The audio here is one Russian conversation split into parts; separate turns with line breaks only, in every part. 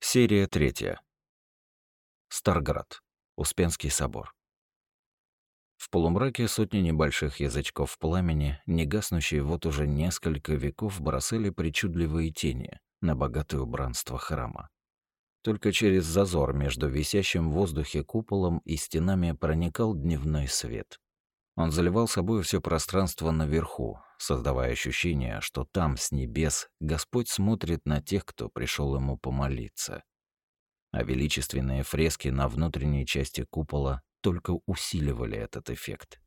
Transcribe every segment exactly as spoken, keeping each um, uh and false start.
Серия третья. Старград. Успенский собор. В полумраке сотни небольших язычков пламени, не гаснущие вот уже несколько веков, бросали причудливые тени на богатое убранство храма. Только через зазор между висящим в воздухе куполом и стенами проникал дневной свет. Он заливал собой все пространство наверху, создавая ощущение, что там, с небес, Господь смотрит на тех, кто пришел ему помолиться. А величественные фрески на внутренней части купола только усиливали этот эффект.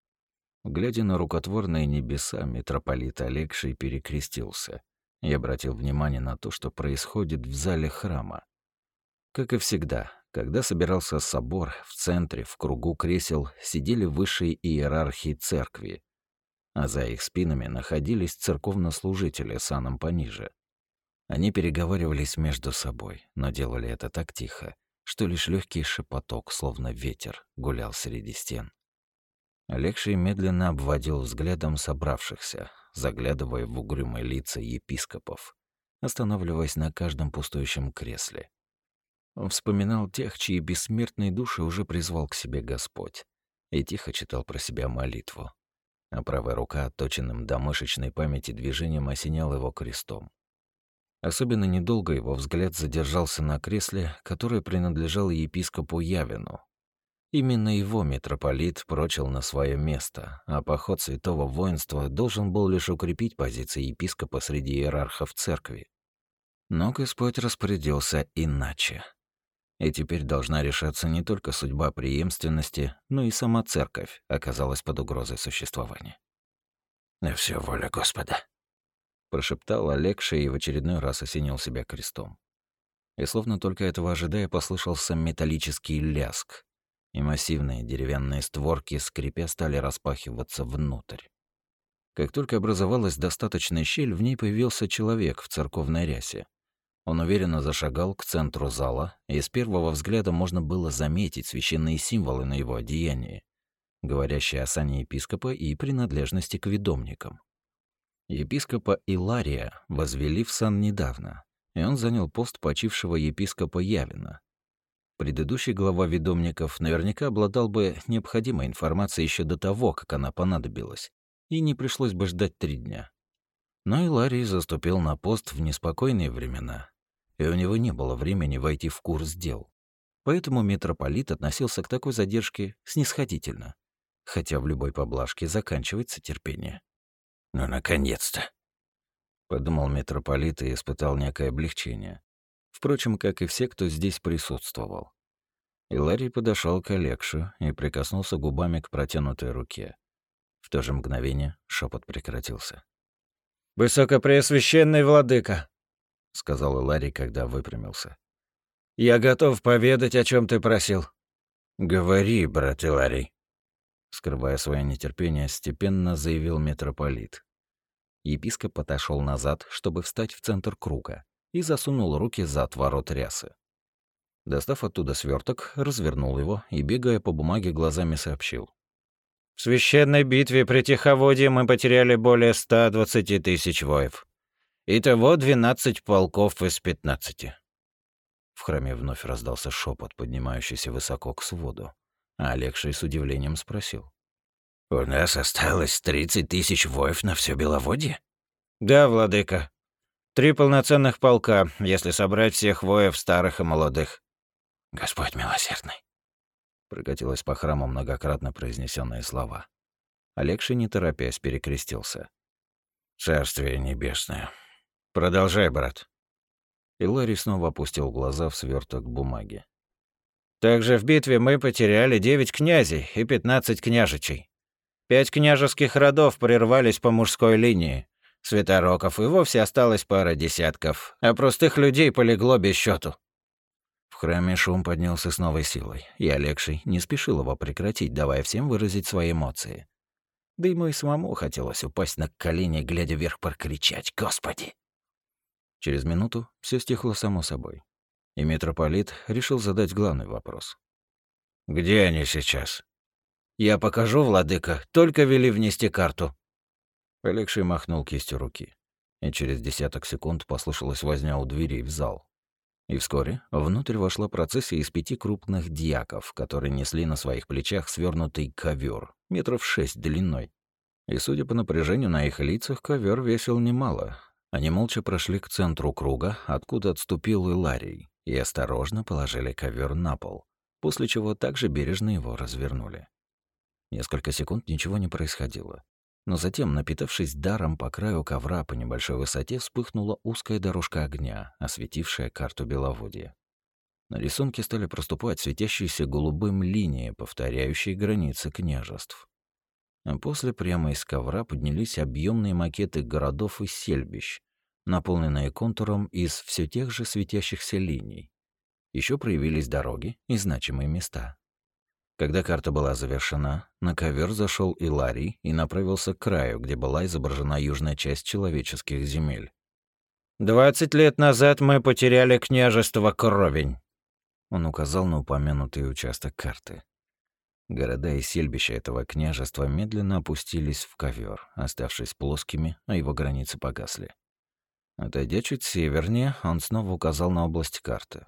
Глядя на рукотворные небеса, митрополит Алексий перекрестился и обратил внимание на то, что происходит в зале храма. Как и всегда, когда собирался собор, в центре, в кругу кресел, сидели высшие иерархи церкви, а за их спинами находились церковнослужители саном пониже. Они переговаривались между собой, но делали это так тихо, что лишь легкий шепоток, словно ветер, гулял среди стен. Алексий медленно обводил взглядом собравшихся, заглядывая в угрюмые лица епископов, останавливаясь на каждом пустующем кресле. Он вспоминал тех, чьи бессмертные души уже призвал к себе Господь, и тихо читал про себя молитву. А правая рука, отточенным до мышечной памяти движением, осеняла его крестом. Особенно недолго его взгляд задержался на кресле, которое принадлежало епископу Явину. Именно его митрополит прочил на свое место, а поход святого воинства должен был лишь укрепить позиции епископа среди иерархов церкви. Но Господь распорядился иначе. И теперь должна решаться не только судьба преемственности, но и сама церковь оказалась под угрозой существования. «На все воля Господа», — прошептал Алексий и в очередной раз осенил себя крестом. И словно только этого ожидая, послышался металлический ляск, и массивные деревянные створки, скрипя, стали распахиваться внутрь. Как только образовалась достаточная щель, в ней появился человек в церковной рясе. Он уверенно зашагал к центру зала, и с первого взгляда можно было заметить священные символы на его одеянии, говорящие о сане епископа и принадлежности к ведомникам. Епископа Илария возвели в сан недавно, и он занял пост почившего епископа Явина. Предыдущий глава ведомников наверняка обладал бы необходимой информацией еще до того, как она понадобилась, и не пришлось бы ждать три дня. Но Иларий заступил на пост в неспокойные времена, и у него не было времени войти в курс дел. Поэтому митрополит относился к такой задержке снисходительно, хотя в любой поблажке заканчивается терпение. «Ну, наконец-то!» — подумал митрополит и испытал некое облегчение. Впрочем, как и все, кто здесь присутствовал. Иларий подошел к Алексию и прикоснулся губами к протянутой руке. В то же мгновение шепот прекратился.
«Высокопреосвященный владыка», — сказал
Иларий, когда выпрямился.
«я готов поведать, о чем ты просил».
«Говори, брат Иларий», — скрывая свое нетерпение, степенно заявил митрополит. Епископ отошел назад, чтобы встать в центр круга, и засунул руки за отворот рясы. Достав оттуда сверток, развернул его и, бегая по бумаге, глазами сообщил.
В священной битве при Тиховодье мы потеряли более ста двадцати тысяч воев. Итого двенадцать полков из пятнадцати.
В храме вновь раздался шепот, поднимающийся высоко к своду, а Алексий с удивлением спросил. «У нас осталось тридцать тысяч воев на все Беловодье?»
«Да, владыка. Три полноценных полка, если собрать всех воев, старых и молодых».
«Господь милосердный», — прокатилось по храму многократно произнесенные слова. Алексий, не торопясь, перекрестился. «Царствие небесное. Продолжай, брат». Иларий снова опустил глаза в сверток бумаги.
«Также в битве мы потеряли девять князей и пятнадцать княжичей. Пять княжеских родов прервались по мужской линии. Святороков и вовсе осталось пара десятков, а простых людей полегло без счету».
В храме шум поднялся с новой силой, и Алексий не спешил его прекратить, давая всем выразить свои эмоции. Да ему и самому хотелось упасть на колени, глядя вверх, прокричать «Господи!». Через минуту все стихло само собой, и митрополит решил задать главный вопрос. «Где они сейчас?»
«Я покажу, владыка, только вели внести карту».
Алексей махнул кистью руки, и через десяток секунд послышалась возня у дверей в зал. И вскоре внутрь вошла процессия из пяти крупных дьяков, которые несли на своих плечах свернутый ковер, метров шесть длиной. И, судя по напряжению на их лицах, ковер весил немало. Они молча прошли к центру круга, откуда отступил Иларий, и осторожно положили ковер на пол, после чего также бережно его развернули. Несколько секунд ничего не происходило. Но затем, напитавшись даром по краю ковра по небольшой высоте, вспыхнула узкая дорожка огня, осветившая карту Беловодья. На рисунке стали проступать светящиеся голубым линии, повторяющие границы княжеств. А после прямо из ковра поднялись объемные макеты городов и сельбищ, наполненные контуром из все тех же светящихся линий. Еще проявились дороги и значимые места. Когда карта была завершена, на ковер зашел Иларий и направился к краю, где была изображена южная часть человеческих земель.
«Двадцать лет назад мы потеряли княжество Кровень».
Он указал на упомянутый участок карты. Города и сельбища этого княжества медленно опустились в ковер, оставшись плоскими, а его границы погасли. Отойдя чуть севернее, он снова указал на область карты.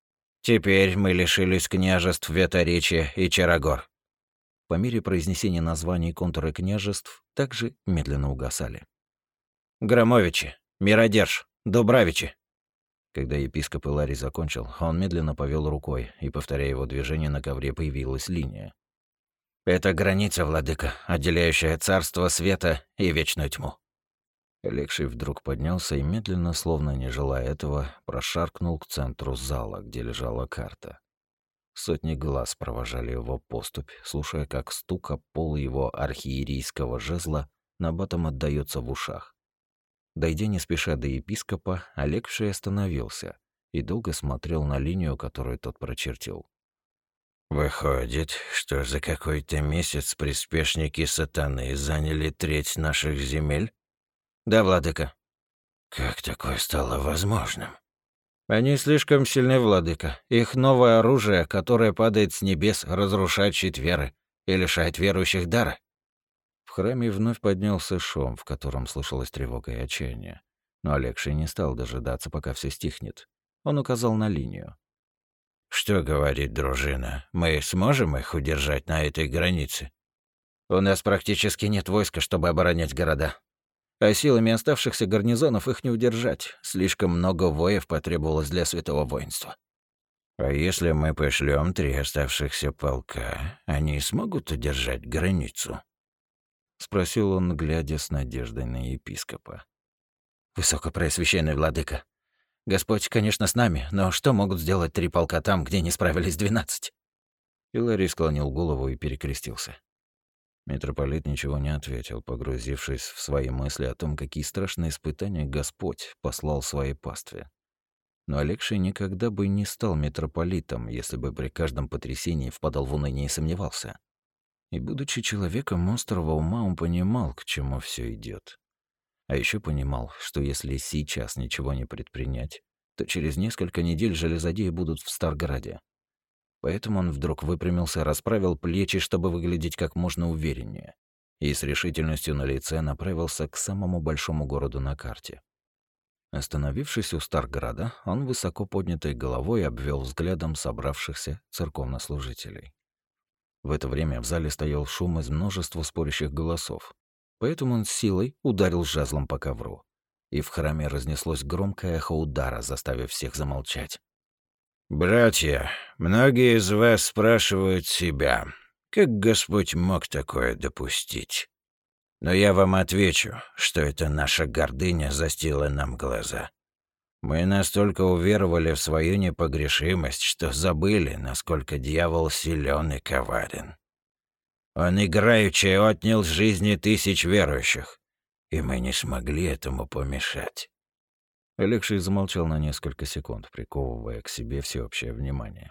«Теперь мы лишились княжеств Веторечья и Чарогор».
По мере произнесения названий контуры княжеств также медленно угасали.
«Громовичи, Миродерж, Дубравичи».
Когда епископ Иларий закончил, он медленно повел рукой, и, повторяя его движение, на ковре появилась линия.
«Это граница, владыка, отделяющая царство света и вечную тьму».
Алексей вдруг поднялся и медленно, словно не желая этого, прошаркнул к центру зала, где лежала карта. Сотни глаз провожали его поступь, слушая, как стук об пол его архиерейского жезла набатом отдаётся в ушах. Дойдя не спеша до епископа, Алексей остановился и долго смотрел на линию, которую тот прочертил.
«Выходит, что за какой-то месяц приспешники сатаны заняли треть наших земель?»
«Да, владыка».
«Как такое стало возможным?»
«Они слишком сильны, владыка. Их новое оружие, которое падает с небес, разрушает щит веры и лишает верующих дара».
В храме вновь поднялся шум, в котором слышалась тревога и отчаяние. Но Алексей не стал дожидаться, пока все стихнет. Он указал на линию.
«Что говорит дружина? Мы сможем их удержать на этой границе?»
«У нас практически нет войска, чтобы оборонять города. А силами оставшихся гарнизонов их не удержать. Слишком много воев потребовалось для святого воинства».
«А если мы пошлем три оставшихся полка, они смогут удержать границу?»
— спросил он, глядя с надеждой на епископа.
«Высокопреосвященный владыка, Господь, конечно, с нами, но что могут сделать три полка там, где не справились двенадцать?»
Иларий склонил голову и перекрестился. Митрополит ничего не ответил, погрузившись в свои мысли о том, какие страшные испытания Господь послал своей пастве. Но Алексей никогда бы не стал митрополитом, если бы при каждом потрясении впадал в уныние и сомневался. И, будучи человеком острого ума, он понимал, к чему все идет. А еще понимал, что если сейчас ничего не предпринять, то через несколько недель железодеи будут в Старграде. Поэтому он вдруг выпрямился, расправил плечи, чтобы выглядеть как можно увереннее, и с решительностью на лице направился к самому большому городу на карте. Остановившись у Старграда, он высоко поднятой головой обвел взглядом собравшихся церковнослужителей. В это время в зале стоял шум из множества спорящих голосов, поэтому он с силой ударил жезлом по ковру, и в храме разнеслось громкое эхо удара, заставив всех замолчать.
«Братья, многие из вас спрашивают себя, как Господь мог такое допустить? Но я вам отвечу, что это наша гордыня застила нам глаза. Мы настолько уверовали в свою непогрешимость, что забыли, насколько дьявол силен и коварен. Он играючи отнял жизни тысяч верующих, и мы не смогли этому помешать».
Алексей замолчал на несколько секунд, приковывая к себе всеобщее внимание.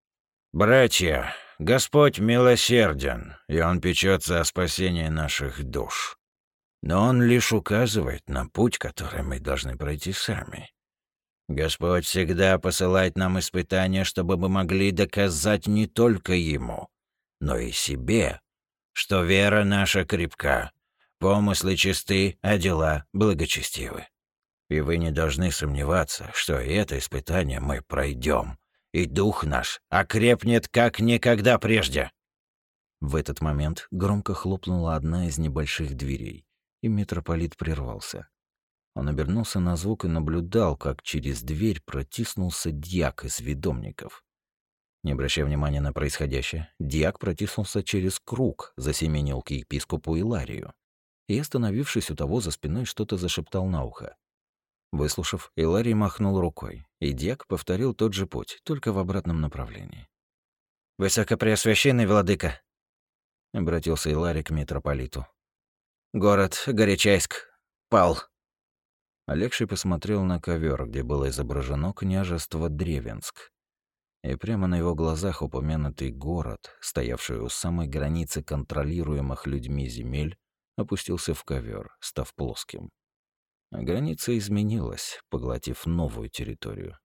«Братья, Господь милосерден, и Он печется о спасении наших душ. Но Он лишь указывает на путь, который мы должны пройти сами. Господь всегда посылает нам испытания, чтобы мы могли доказать не только Ему, но и себе, что вера наша крепка, помыслы чисты, а дела благочестивы. И вы не должны сомневаться, что и это испытание мы пройдем, и дух наш окрепнет как никогда прежде».
В этот момент громко хлопнула одна из небольших дверей, и митрополит прервался. Он обернулся на звук и наблюдал, как через дверь протиснулся дьяк из ведомников. Не обращая внимания на происходящее, дьяк протиснулся через круг, засеменил к епископу Иларию и, остановившись у того за спиной, что-то зашептал на ухо. Выслушав, Иларий махнул рукой, и дьяк повторил тот же путь, только в обратном направлении.
«Высокопреосвященный владыка», — обратился Иларий к митрополиту. «Город Горячайск пал».
Алексей посмотрел на ковер, где было изображено княжество Древенск. И прямо на его глазах упомянутый город, стоявший у самой границы контролируемых людьми земель, опустился в ковер, став плоским. А граница изменилась, поглотив новую территорию.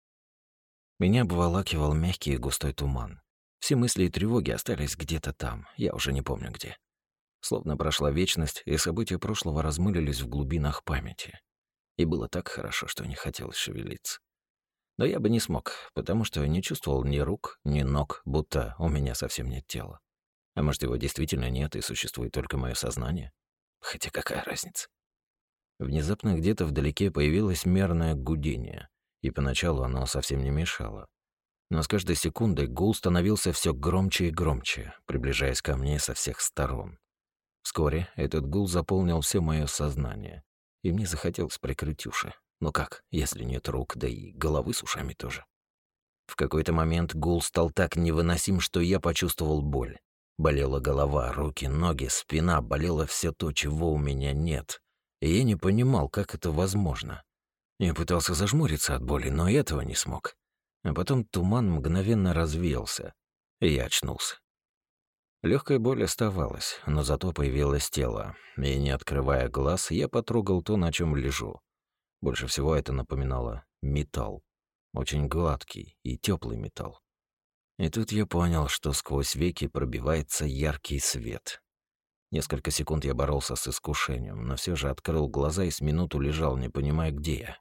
Меня обволакивал мягкий и густой туман. Все мысли и тревоги остались где-то там, я уже не помню где. Словно прошла вечность, и события прошлого размылились в глубинах памяти. И было так хорошо, что не хотелось шевелиться. Но я бы не смог, потому что не чувствовал ни рук, ни ног, будто у меня совсем нет тела. А может, его действительно нет, и существует только мое сознание? Хотя какая разница? Внезапно где-то вдалеке появилось мерное гудение, и поначалу оно совсем не мешало. Но с каждой секундой гул становился все громче и громче, приближаясь ко мне со всех сторон. Вскоре этот гул заполнил все мое сознание, и мне захотелось прикрыть уши. Но как, если нет рук, да и головы с ушами тоже? В какой-то момент гул стал так невыносим, что я почувствовал боль. Болела голова, руки, ноги, спина, болело все то, чего у меня нет. И я не понимал, как это возможно. Я пытался зажмуриться от боли, но этого не смог. А потом туман мгновенно развеялся, и я очнулся. Легкая боль оставалась, но зато появилось тело, и, не открывая глаз, я потрогал то, на чем лежу. Больше всего это напоминало металл. Очень гладкий и теплый металл. И тут я понял, что сквозь веки пробивается яркий свет. Несколько секунд я боролся с искушением, но все же открыл глаза и с минуту лежал, не понимая, где я.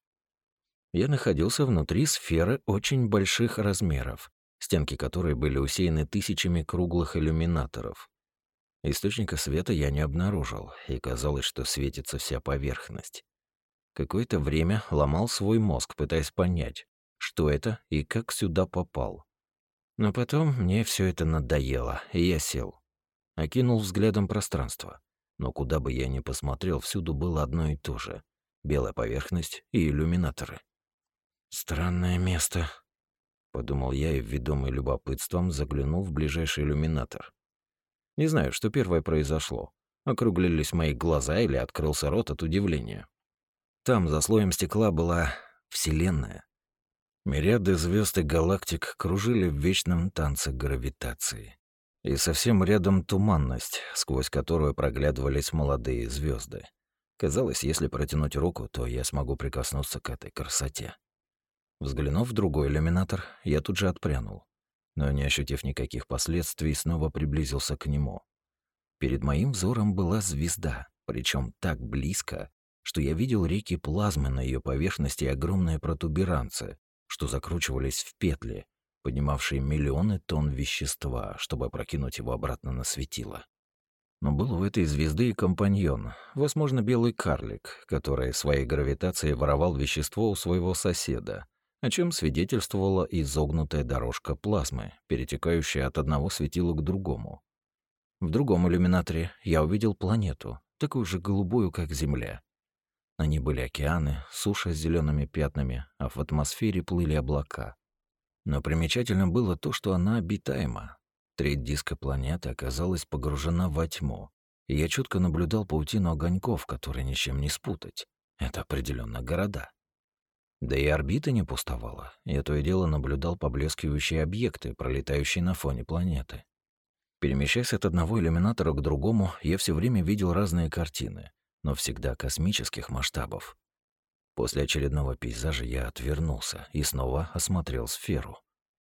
Я находился внутри сферы очень больших размеров, стенки которой были усеяны тысячами круглых иллюминаторов. Источника света я не обнаружил, и казалось, что светится вся поверхность. Какое-то время ломал свой мозг, пытаясь понять, что это и как сюда попал. Но потом мне все это надоело, и я сел. Окинул взглядом пространство. Но куда бы я ни посмотрел, всюду было одно и то же. Белая поверхность и иллюминаторы. «Странное место», — подумал я и, ведомый любопытством, заглянул в ближайший иллюминатор. Не знаю, что первое произошло. Округлились мои глаза или открылся рот от удивления. Там, за слоем стекла, была Вселенная. Мириады звезд и галактик кружили в вечном танце гравитации. И совсем рядом туманность, сквозь которую проглядывались молодые звезды. Казалось, если протянуть руку, то я смогу прикоснуться к этой красоте. Взглянув в другой иллюминатор, я тут же отпрянул, но, не ощутив никаких последствий, снова приблизился к нему. Перед моим взором была звезда, причем так близко, что я видел реки плазмы на ее поверхности и огромные протуберанцы, что закручивались в петли, поднимавшие миллионы тонн вещества, чтобы опрокинуть его обратно на светило. Но был у этой звезды и компаньон, возможно, белый карлик, который своей гравитацией воровал вещество у своего соседа, о чем свидетельствовала изогнутая дорожка плазмы, перетекающая от одного светила к другому. В другом иллюминаторе я увидел планету, такую же голубую, как Земля. На ней были океаны, суша с зелеными пятнами, а в атмосфере плыли облака. Но примечательно было то, что она обитаема. Треть диска планеты оказалась погружена во тьму, и я чутко наблюдал паутину огоньков, которые ни с чем не спутать. Это определенно города. Да и орбита не пустовала. Я то и дело наблюдал поблескивающие объекты, пролетающие на фоне планеты. Перемещаясь от одного иллюминатора к другому, я все время видел разные картины, но всегда космических масштабов. После очередного пейзажа я отвернулся и снова осмотрел сферу.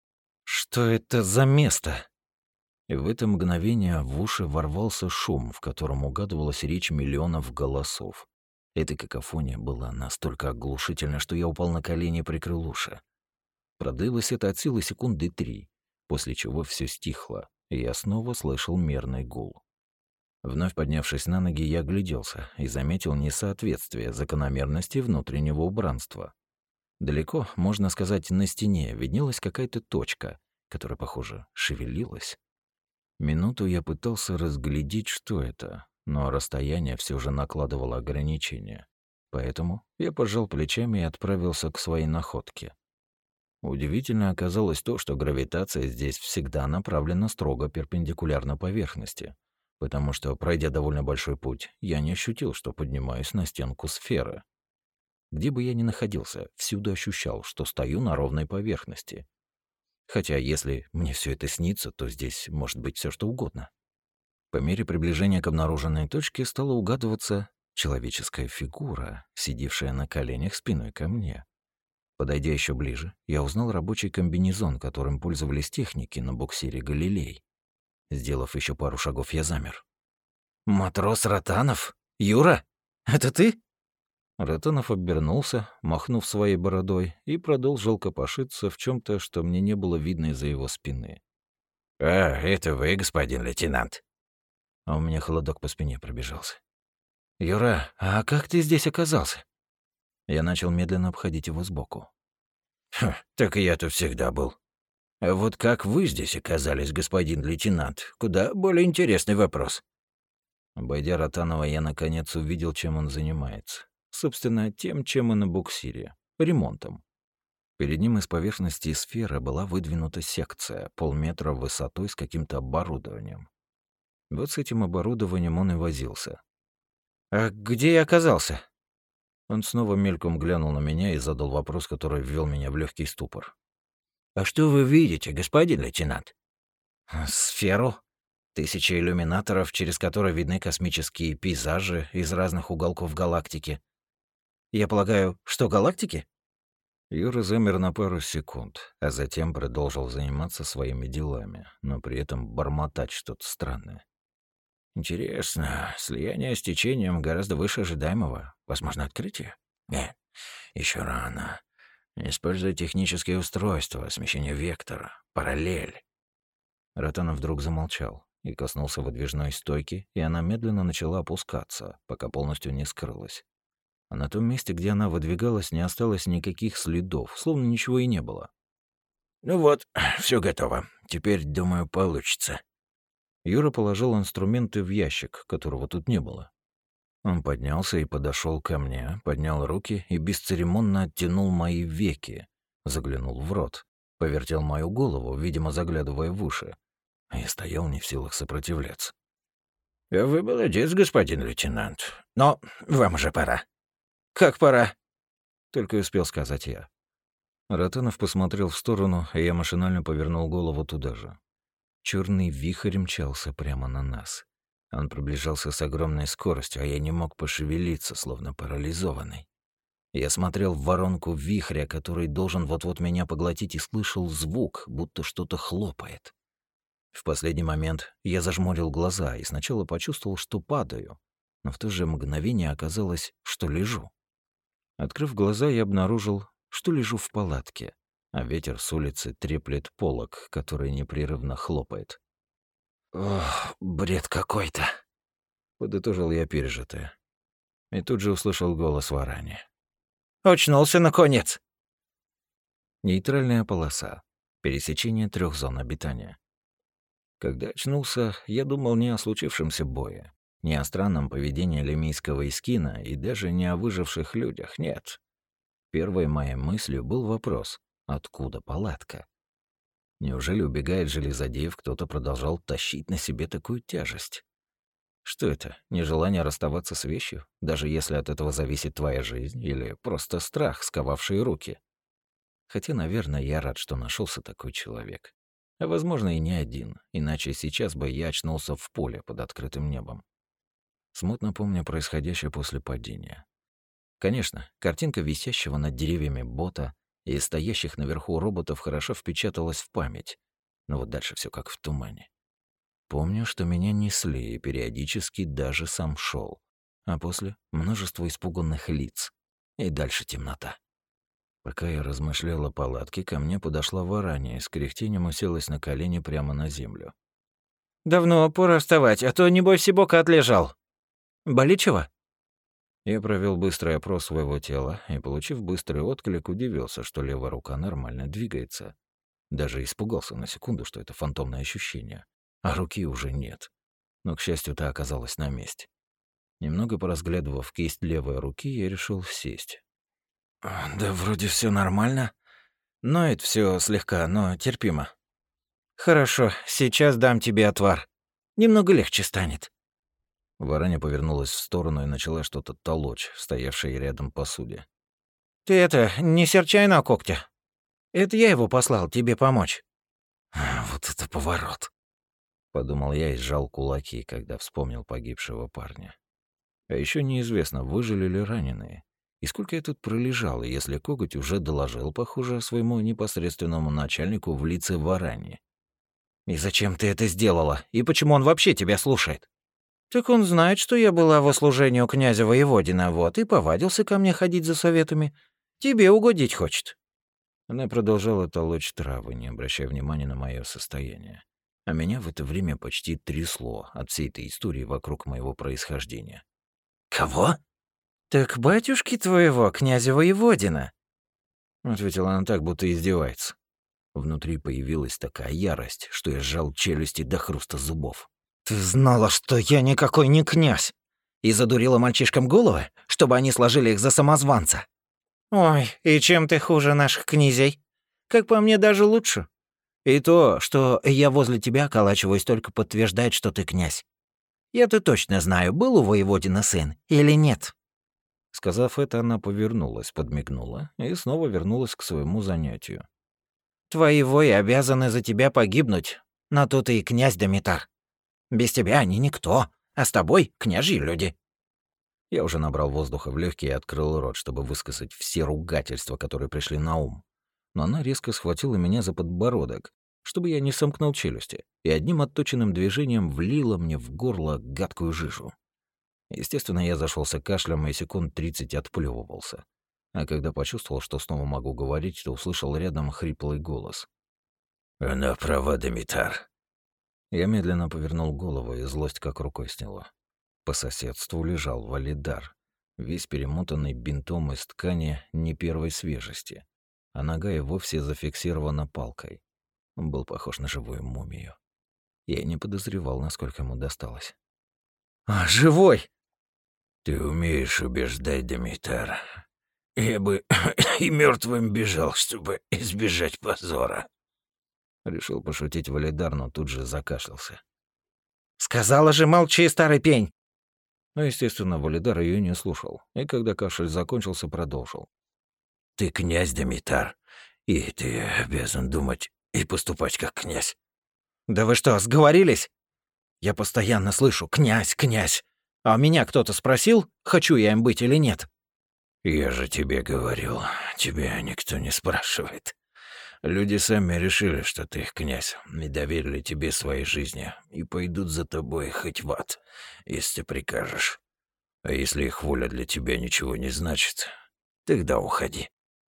«Что это за место?» И в это мгновение в уши ворвался шум, в котором угадывалась речь миллионов голосов. Эта какофония была настолько оглушительна, что я упал на колени и прикрыл уши. Продлилось это от силы секунды три, после чего все стихло, и я снова слышал мерный гул. Вновь поднявшись на ноги, я огляделся и заметил несоответствие закономерности внутреннего убранства. Далеко, можно сказать, на стене виднелась какая-то точка, которая, похоже, шевелилась. Минуту я пытался разглядеть, что это, но расстояние все же накладывало ограничения. Поэтому я пожал плечами и отправился к своей находке. Удивительно оказалось то, что гравитация здесь всегда направлена строго перпендикулярно поверхности, потому что, пройдя довольно большой путь, я не ощутил, что поднимаюсь на стенку сферы. Где бы я ни находился, всюду ощущал, что стою на ровной поверхности. Хотя, если мне все это снится, то здесь может быть все что угодно. По мере приближения к обнаруженной точке стала угадываться человеческая фигура, сидевшая на коленях спиной ко мне. Подойдя еще ближе, я узнал рабочий комбинезон, которым пользовались техники на буксире «Галилей». Сделав еще пару шагов, я замер.
«Матрос Ротанов? Юра? Это ты?»
Ротанов обернулся, махнув своей бородой, и продолжил копошиться в чем то что мне не было видно из-за его спины.
«А, это вы, господин лейтенант?»
А у меня холодок по спине пробежался.
«Юра, а как ты здесь оказался?»
Я начал медленно обходить его сбоку.
«Хм, так и я тут всегда был. А вот как вы здесь оказались, господин лейтенант? Куда более интересный вопрос».
Обойдя Ротанова, я наконец увидел, чем он занимается. Собственно, тем, чем и на буксире — ремонтом. Перед ним из поверхности сферы была выдвинута секция, полметра высотой с каким-то оборудованием. Вот с этим оборудованием он и возился.
«А где я оказался?»
Он снова мельком глянул на меня и задал вопрос, который ввел меня в легкий ступор.
«А что вы видите, господин лейтенант?»
«Сферу. Тысячи иллюминаторов, через которые видны космические пейзажи из разных уголков галактики. Я полагаю, что галактики?»
Юра замер на пару секунд, а затем продолжил заниматься своими делами, но при этом бормотать что-то странное.
«Интересно, слияние с течением гораздо выше ожидаемого. Возможно, открытие? Нет, еще рано. Используя технические устройства, смещение вектора, параллель».
Ротанов вдруг замолчал и коснулся выдвижной стойки, и она медленно начала опускаться, пока полностью не скрылась. А на том месте, где она выдвигалась, не осталось никаких следов, словно ничего и не было.
«Ну вот, все готово. Теперь, думаю, получится».
Юра положил инструменты в ящик, которого тут не было. Он поднялся и подошел ко мне, поднял руки и бесцеремонно оттянул мои веки, заглянул в рот, повертел мою голову, видимо, заглядывая в уши. А я стоял не в силах сопротивляться.
«Вы молодец, господин лейтенант. Но вам уже пора».
«Как пора?»
— только и успел сказать я. Ротанов посмотрел в сторону, и я машинально повернул голову туда же. Черный вихрь мчался прямо на нас. Он приближался с огромной скоростью, а я не мог пошевелиться, словно парализованный. Я смотрел в воронку вихря, который должен вот-вот меня поглотить, и слышал звук, будто что-то хлопает. В последний момент я зажмурил глаза и сначала почувствовал, что падаю, но в то же мгновение оказалось, что лежу. Открыв глаза, я обнаружил, что лежу в палатке, а ветер с улицы треплет полог, который непрерывно хлопает.
«Ох, бред какой-то»,
— подытожил я пережитое. И тут же услышал голос Варани.
«Очнулся, наконец!»
Нейтральная полоса. Пересечение трех зон обитания. Когда очнулся, я думал не о случившемся бое, не о странном поведении лемийского эскина и даже не о выживших людях, нет. Первой моей мыслью был вопрос, откуда палатка? Неужели, убегая от железодеев, кто-то продолжал тащить на себе такую тяжесть? Что это, нежелание расставаться с вещью, даже если от этого зависит твоя жизнь, или просто страх, сковавший руки? Хотя, наверное, я рад, что нашелся такой человек. А, возможно, и не один, иначе сейчас бы я очнулся в поле под открытым небом. Смутно помню происходящее после падения. Конечно, картинка висящего над деревьями бота и стоящих наверху роботов хорошо впечаталась в память, но вот дальше все как в тумане. Помню, что меня несли, и периодически даже сам шел, а после — множество испуганных лиц. И дальше темнота. Пока я размышлял о палатке, ко мне подошла Варанья и с кряхтением уселась на колени прямо на землю.
«Давно пора вставать, а то, небось, Сибока отлежал. Болит чего?»
Я провел быстрый опрос своего тела и, получив быстрый отклик, удивился, что левая рука нормально двигается. Даже испугался на секунду, что это фантомное ощущение. А руки уже нет. Но, к счастью, та оказалась на месте. Немного поразглядывав кисть левой руки, я решил сесть.
«Да вроде все нормально. Ноет все слегка, но терпимо». «Хорошо, сейчас дам тебе отвар. Немного легче станет».
Вараня повернулась в сторону и начала что-то толочь в стоявшей рядом посуде.
«Ты это, не серчай на когтя. Это я его послал тебе помочь».
«Вот это поворот!» — подумал я и сжал кулаки, когда вспомнил погибшего парня. А еще неизвестно, выжили ли раненые. И сколько я тут пролежал, если коготь уже доложил, похоже, своему непосредственному начальнику в лице Вараньи.
«И зачем ты это сделала? И почему он вообще тебя слушает?» «Так он знает, что я была во служении у князя Воеводина, вот, и повадился ко мне ходить за советами. Тебе угодить хочет».
Она продолжала толочь травы, не обращая внимания на мое состояние. А меня в это время почти трясло от всей этой истории вокруг моего происхождения.
«Кого?» «Так батюшки твоего, князя Воеводина»,
— ответила она так, будто издевается. Внутри появилась такая ярость, что я сжал челюсти до хруста зубов.
«Ты знала, что я никакой не князь, и задурила мальчишкам головы, чтобы они сложили их за самозванца?» «Ой, и чем ты хуже наших князей? Как по мне, даже лучше. И то, что я возле тебя околачиваюсь, только подтверждает, что ты князь. Я-то точно знаю, был у Воеводина сын или нет».
Сказав это, она повернулась, подмигнула и снова вернулась к своему занятию.
«Твои вои обязаны за тебя погибнуть, но тут и князь Дамитар. Без тебя они никто, а с тобой княжьи люди».
Я уже набрал воздуха в легкие и открыл рот, чтобы высказать все ругательства, которые пришли на ум. Но она резко схватила меня за подбородок, чтобы я не сомкнул челюсти, и одним отточенным движением влила мне в горло гадкую жижу. Естественно, я зашелся кашлем и секунд тридцать отплевывался. А когда почувствовал, что снова могу говорить, то услышал рядом хриплый голос.
«Она права, Дамитар».
Я медленно повернул голову, и злость как рукой сняло. По соседству лежал Валидар, весь перемотанный бинтом из ткани не первой свежести, а нога и вовсе зафиксирована палкой. Он был похож на живую мумию. Я не подозревал, насколько ему досталось.
«А, живой!»
«Ты умеешь убеждать, Дамитар. Я бы и мертвым бежал, чтобы избежать позора».
Решил пошутить Валидар, но тут же закашлялся.
«Сказала же, молчи, старый пень!»
Но, естественно, Валидар ее не слушал, и когда кашель закончился, продолжил.
«Ты князь, Дамитар, и ты обязан думать и поступать как князь».
«Да вы что, сговорились? Я постоянно слышу «князь, князь». А у меня кто-то спросил, хочу я им быть или нет?»
«Я же тебе говорил, тебя никто не спрашивает. Люди сами решили, что ты их князь, и доверили тебе своей жизни, и пойдут за тобой хоть в ад, если ты прикажешь. А если их воля для тебя ничего не значит, тогда уходи».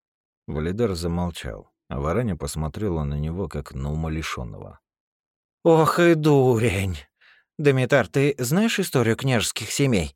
Валидар замолчал, а Вараня посмотрела на него, как на умалишённого.
«Ох и дурень! Дамитар, ты знаешь историю княжеских семей?»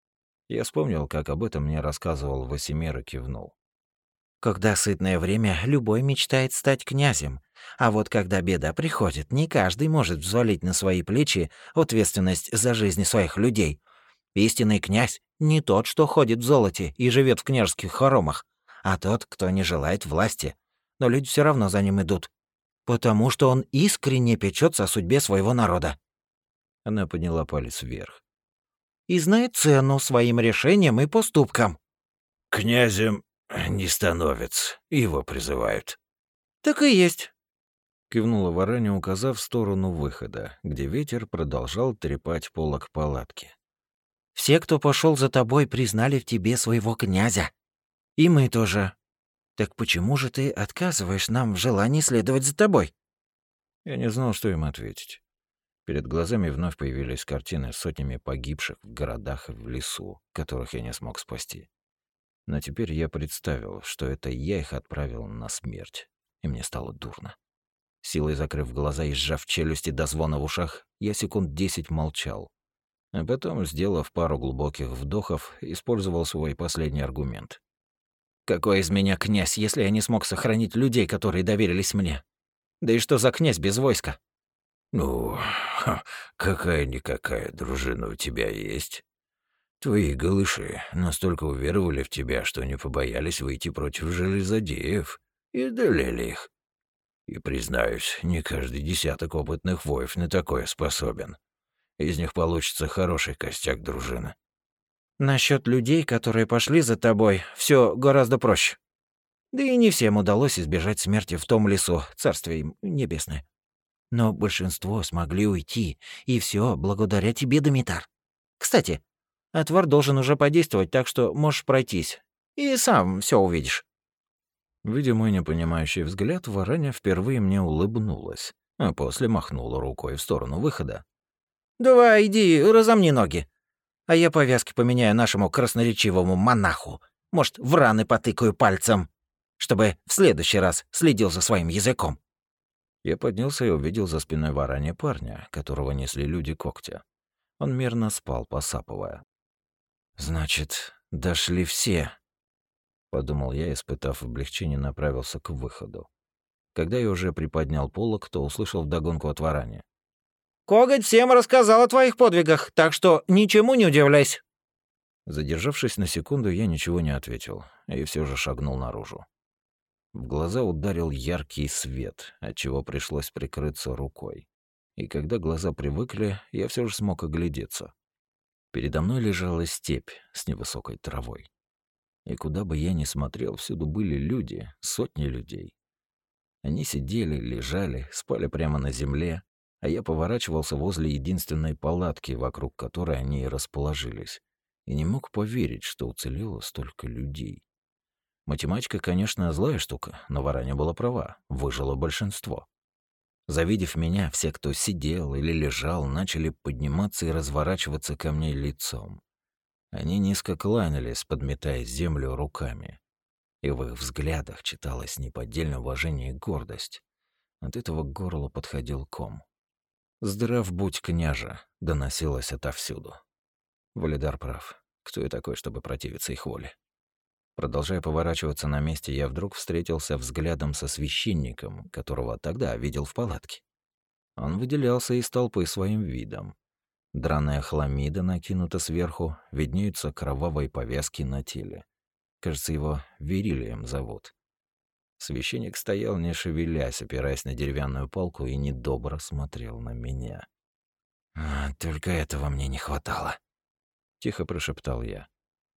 Я вспомнил, как об этом мне рассказывал Васимир, и кивнул.
«Когда сытное время, любой мечтает стать князем. А вот когда беда приходит, не каждый может взвалить на свои плечи ответственность за жизни своих людей. Истинный князь не тот, что ходит в золоте и живет в княжеских хоромах, а тот, кто не желает власти. Но люди все равно за ним идут, потому что он искренне печется о судьбе своего народа».
Она подняла палец вверх.
«И знает цену своим решениям и поступкам».
«Князем не становится, его призывают».
«Так и есть»,
— кивнула Вараня, указав в сторону выхода, где ветер продолжал трепать полог палатки.
«Все, кто пошел за тобой, признали в тебе своего князя. И мы тоже. Так почему же ты отказываешь нам в желании следовать за тобой?»
Я не знал, что им ответить. Перед глазами вновь появились картины с сотнями погибших в городах и в лесу, которых я не смог спасти. Но теперь я представил, что это я их отправил на смерть, и мне стало дурно. Силой закрыв глаза и сжав челюсти до звона в ушах, я секунд десять молчал. А потом, сделав пару глубоких вдохов, использовал свой последний аргумент. «Какой из меня князь, если я не смог сохранить людей, которые доверились мне? Да и что за князь без войска?»
«Ну, ха, какая-никакая дружина у тебя есть. Твои голыши настолько уверовали в тебя, что не побоялись выйти против железодеев и одолели их. И, признаюсь, не каждый десяток опытных воев на такое способен. Из них получится хороший костяк дружины».
Насчет людей, которые пошли за тобой, все гораздо проще. Да и не всем удалось избежать смерти в том лесу, царствие им небесное. Но большинство смогли уйти, и все благодаря тебе, Домитар. Кстати, отвар должен уже подействовать, так что можешь пройтись. И сам все увидишь.
Видя мой непонимающий взгляд, Вараня впервые мне улыбнулась, а после махнула рукой в сторону выхода.
«Давай, иди, разомни ноги. А я повязки поменяю нашему красноречивому монаху. Может, в раны потыкаю пальцем, чтобы в следующий раз следил за своим языком».
Я поднялся и увидел за спиной Варани парня, которого несли люди когтя. Он мирно спал, посапывая. «Значит, дошли все», — подумал я, испытав облегчение, направился к выходу. Когда я уже приподнял полог, то услышал вдогонку от Варани.
«Коготь всем рассказал о твоих подвигах, так что ничему не удивляйся».
Задержавшись на секунду, я ничего не ответил и все же шагнул наружу. В глаза ударил яркий свет, отчего пришлось прикрыться рукой. И когда глаза привыкли, я все же смог оглядеться. Передо мной лежала степь с невысокой травой. И куда бы я ни смотрел, всюду были люди, сотни людей. Они сидели, лежали, спали прямо на земле, а я поворачивался возле единственной палатки, вокруг которой они и расположились, и не мог поверить, что уцелело столько людей. Математика, конечно, злая штука, но Вараня была права, выжило большинство. Завидев меня, все, кто сидел или лежал, начали подниматься и разворачиваться ко мне лицом. Они низко кланялись, подметая землю руками. И в их взглядах читалось неподдельное уважение и гордость. От этого к горлу подходил ком. «Здрав будь, княже!» — доносилось отовсюду. Валидар прав. Кто я такой, чтобы противиться их воле? Продолжая поворачиваться на месте, я вдруг встретился взглядом со священником, которого тогда видел в палатке. Он выделялся из толпы своим видом. Драная хламида накинута сверху, виднеются кровавые повязки на теле. Кажется, его Верилием зовут. Священник стоял, не шевелясь, опираясь на деревянную палку, и недобро смотрел на меня. «А, только этого мне не хватало», — тихо прошептал я.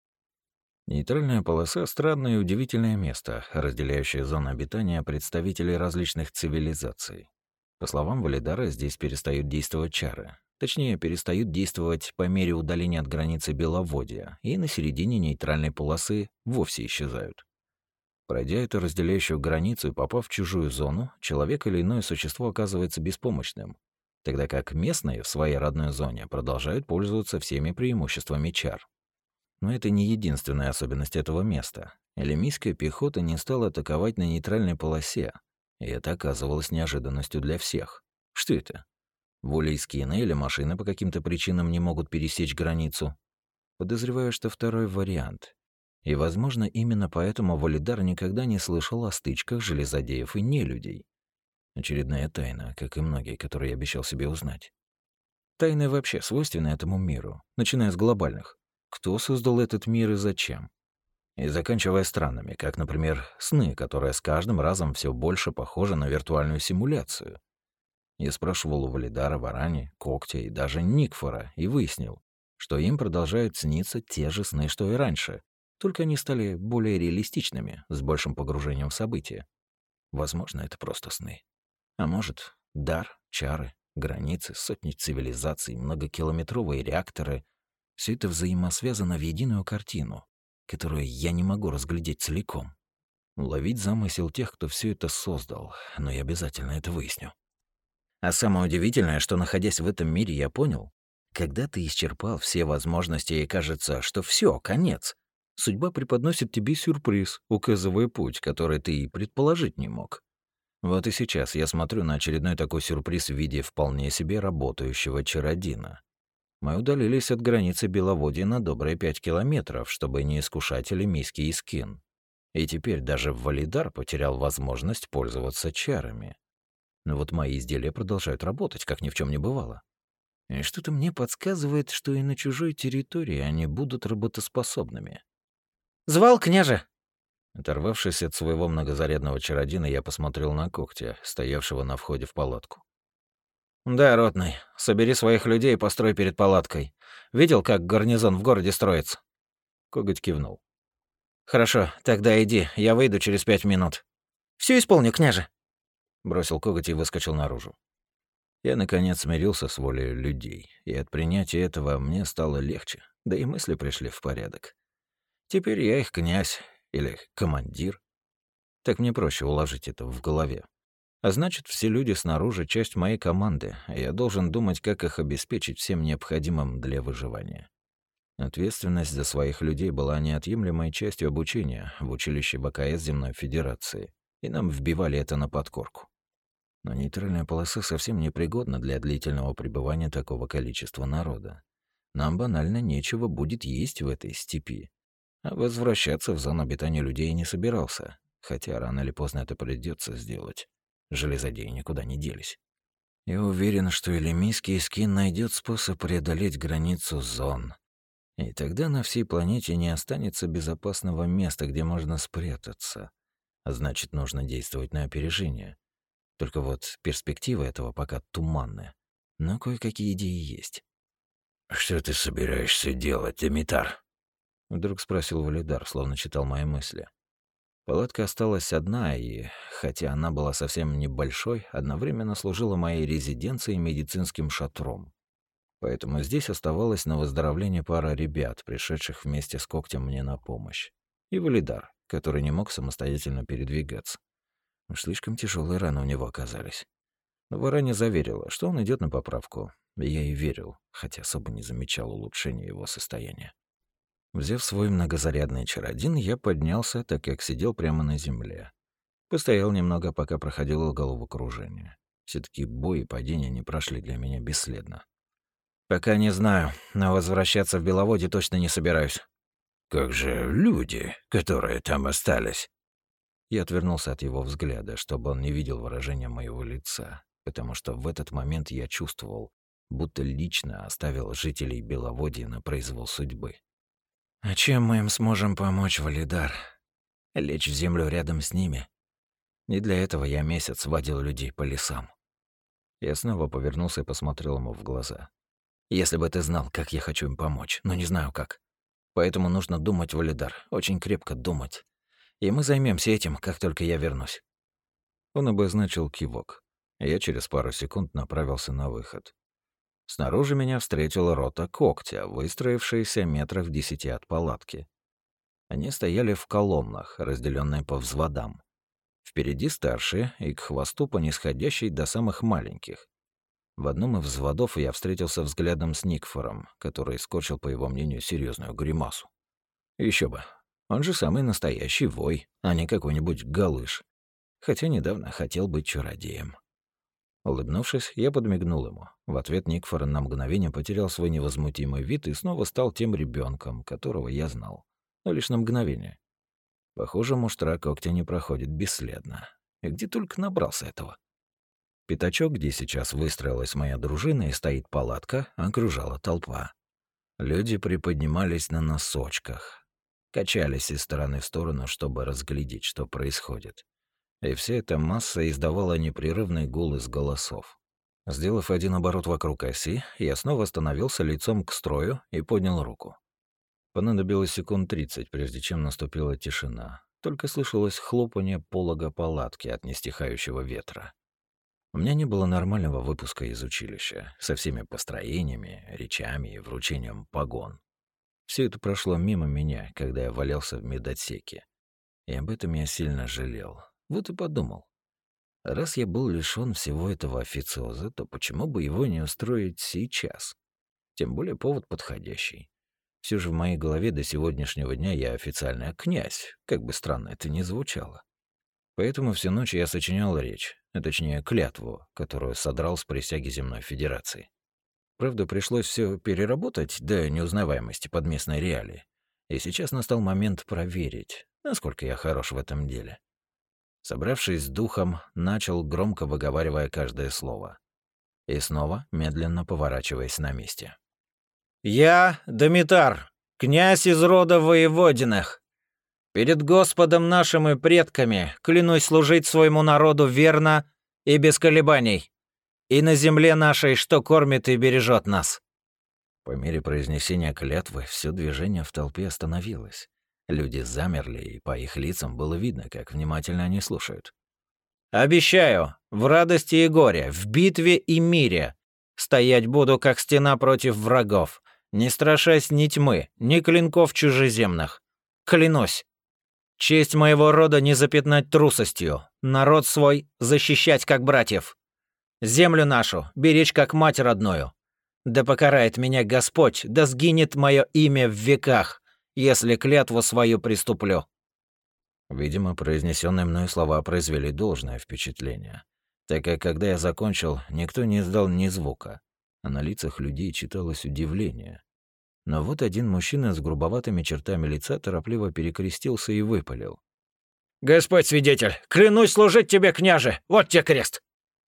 Нейтральная полоса — странное и удивительное место, разделяющее зону обитания представителей различных цивилизаций. По словам Валидара, здесь перестают действовать чары. Точнее, перестают действовать по мере удаления от границы Беловодья, и на середине нейтральной полосы вовсе исчезают. Пройдя эту разделяющую границу и попав в чужую зону, человек или иное существо оказывается беспомощным, тогда как местные в своей родной зоне продолжают пользоваться всеми преимуществами чар. Но это не единственная особенность этого места. Элемийская пехота не стала атаковать на нейтральной полосе, и это оказывалось неожиданностью для всех. Что это? Волей скины или машины по каким-то причинам не могут пересечь границу? Подозреваю, что второй вариант. И, возможно, именно поэтому Валидар никогда не слышал о стычках железодеев и нелюдей. Очередная тайна, как и многие, которые я обещал себе узнать. Тайны вообще свойственны этому миру, начиная с глобальных. Кто создал этот мир и зачем? И заканчивая странами, как, например, сны, которые с каждым разом все больше похожи на виртуальную симуляцию. Я спрашивал у Валидара, Варани, Когтя и даже Никфора и выяснил, что им продолжают сниться те же сны, что и раньше, только они стали более реалистичными, с большим погружением в события. Возможно, это просто сны. А может, дар, чары, границы, сотни цивилизаций, многокилометровые реакторы — все это взаимосвязано в единую картину, которую я не могу разглядеть целиком. Уловить замысел тех, кто все это создал, но я обязательно это выясню.
А самое удивительное, что, находясь в этом мире, я понял, когда ты исчерпал все возможности и кажется, что все, конец, судьба преподносит тебе сюрприз, указывая путь, который ты и предположить не мог. Вот и сейчас я смотрю на очередной такой сюрприз в виде вполне себе работающего чародина. Мы удалились от границы Беловодья на добрые пять километров, чтобы не искушать элемийский скин. И теперь даже Валидар потерял возможность пользоваться чарами. Но вот мои изделия продолжают работать, как ни в чем не бывало. И что-то мне подсказывает, что и на чужой территории они будут работоспособными. «Звал, княже!» Оторвавшись от своего многозарядного чародина, я посмотрел на Когтя, стоявшего на входе в палатку. «Да, ротный, собери своих людей и построй перед палаткой. Видел, как гарнизон в городе строится?» Коготь кивнул. «Хорошо, тогда иди, я выйду через пять минут». «Всё исполню, княже», — бросил Коготь и выскочил наружу. Я, наконец, смирился с волей людей, и от принятия этого мне стало легче, да и мысли пришли в порядок. Теперь я их князь или командир. Так мне проще уложить это в голове. А значит, все люди снаружи — часть моей команды, и я должен думать, как их обеспечить всем необходимым для выживания. Ответственность за своих людей была неотъемлемой частью обучения в училище ВКС Земной Федерации, и нам вбивали это на подкорку. Но нейтральная полоса совсем непригодна для длительного пребывания такого количества народа. Нам банально нечего будет есть в этой степи. А возвращаться в зону обитания людей не собирался, хотя рано или поздно это придется сделать. Железодеи никуда не делись. Я уверен, что элемийский скин найдет способ преодолеть границу зон. И тогда на всей планете не останется безопасного места, где можно спрятаться. А значит, нужно действовать на опережение. Только вот перспектива этого пока туманная. Но кое-какие идеи есть.
«Что ты собираешься делать, Эмитар?»
Вдруг спросил Валидар, словно читал мои мысли. Палатка осталась одна, и, хотя она была совсем небольшой, одновременно служила моей резиденцией и медицинским шатром. Поэтому здесь оставалась на выздоровление пара ребят, пришедших вместе с Когтем мне на помощь. И Валидар, который не мог самостоятельно передвигаться. Уж слишком тяжелые раны у него оказались. Но Вараня заверила, что он идет на поправку. И я и верил, хотя особо не замечал улучшения его состояния. Взяв свой многозарядный чародин, я поднялся, так как сидел прямо на земле. Постоял немного, пока проходило головокружение. Все-таки бой и падения не прошли для меня бесследно. «Пока не знаю, но возвращаться в Беловодье точно не собираюсь».
«Как же люди, которые там остались?»
Я отвернулся от его взгляда, чтобы он не видел выражения моего лица, потому что в этот момент я чувствовал, будто лично оставил жителей Беловодья на произвол судьбы. «А чем мы им сможем помочь, Валидар? Лечь в землю рядом с ними? Не для этого я месяц водил людей по лесам». Я снова повернулся и посмотрел ему в глаза. «Если бы ты знал, как я хочу им помочь, но не знаю как. Поэтому нужно думать, Валидар, очень крепко думать. И мы займемся этим, как только я вернусь». Он обозначил кивок. Я через пару секунд направился на выход. Снаружи меня встретила рота Когтя, выстроившаяся метрах в десяти от палатки. Они стояли в колоннах, разделенные по взводам. Впереди старшие и к хвосту по нисходящей до самых маленьких. В одном из взводов я встретился взглядом с Никфором, который скорчил, по его мнению, серьезную гримасу. Еще бы. Он же самый настоящий вой, а не какой-нибудь галыш. Хотя недавно хотел быть чародеем. Улыбнувшись, я подмигнул ему. В ответ Никфор на мгновение потерял свой невозмутимый вид и снова стал тем ребенком, которого я знал. Но лишь на мгновение. Похоже, муштра Когтя не проходит бесследно. И где только набрался этого? Пятачок, где сейчас выстроилась моя дружина и стоит палатка, окружала толпа. Люди приподнимались на носочках, качались из стороны в сторону, чтобы разглядеть, что происходит. И вся эта масса издавала непрерывный гул из голосов. Сделав один оборот вокруг оси, я снова остановился лицом к строю и поднял руку. Понадобилось секунд тридцать, прежде чем наступила тишина. Только слышалось хлопанье полога палатки от нестихающего ветра. У меня не было нормального выпуска из училища, со всеми построениями, речами и вручением погон. Все это прошло мимо меня, когда я валялся в медотсеке. И об этом я сильно жалел. Вот и подумал.
Раз я был лишён всего этого официоза, то почему бы его не устроить сейчас? Тем более повод подходящий. Все же в моей голове до сегодняшнего дня я официально князь, как бы странно это ни звучало. Поэтому всю ночь я сочинял речь, а точнее клятву, которую содрал с присяги Земной Федерации. Правда, пришлось все переработать до неузнаваемости под местной реалии. И сейчас настал момент проверить, насколько я хорош в этом деле. Собравшись с духом, начал, громко выговаривая каждое слово. И снова медленно поворачиваясь на месте.
«Я, Домитар, князь из рода Воеводиных. Перед Господом нашим и предками клянусь служить своему народу верно и без колебаний. И на земле нашей, что кормит и бережет нас».
По мере произнесения клятвы все движение в толпе остановилось. Люди замерли, и по их лицам было видно, как внимательно они слушают.
«Обещаю, в радости и горе, в битве и мире стоять буду, как стена против врагов, не страшась ни тьмы, ни клинков чужеземных. Клянусь, честь моего рода не запятнать трусостью, народ свой защищать как братьев, землю нашу беречь как мать родную. Да покарает меня Господь, да сгинет мое имя в веках, если клятву свою приступлю».
Видимо, произнесенные мной слова произвели должное впечатление, так как, когда я закончил, никто не издал ни звука, а на лицах людей читалось удивление. Но вот один мужчина с грубоватыми чертами лица торопливо перекрестился и выпалил:
«Господь свидетель, клянусь служить тебе, княже, вот тебе крест!»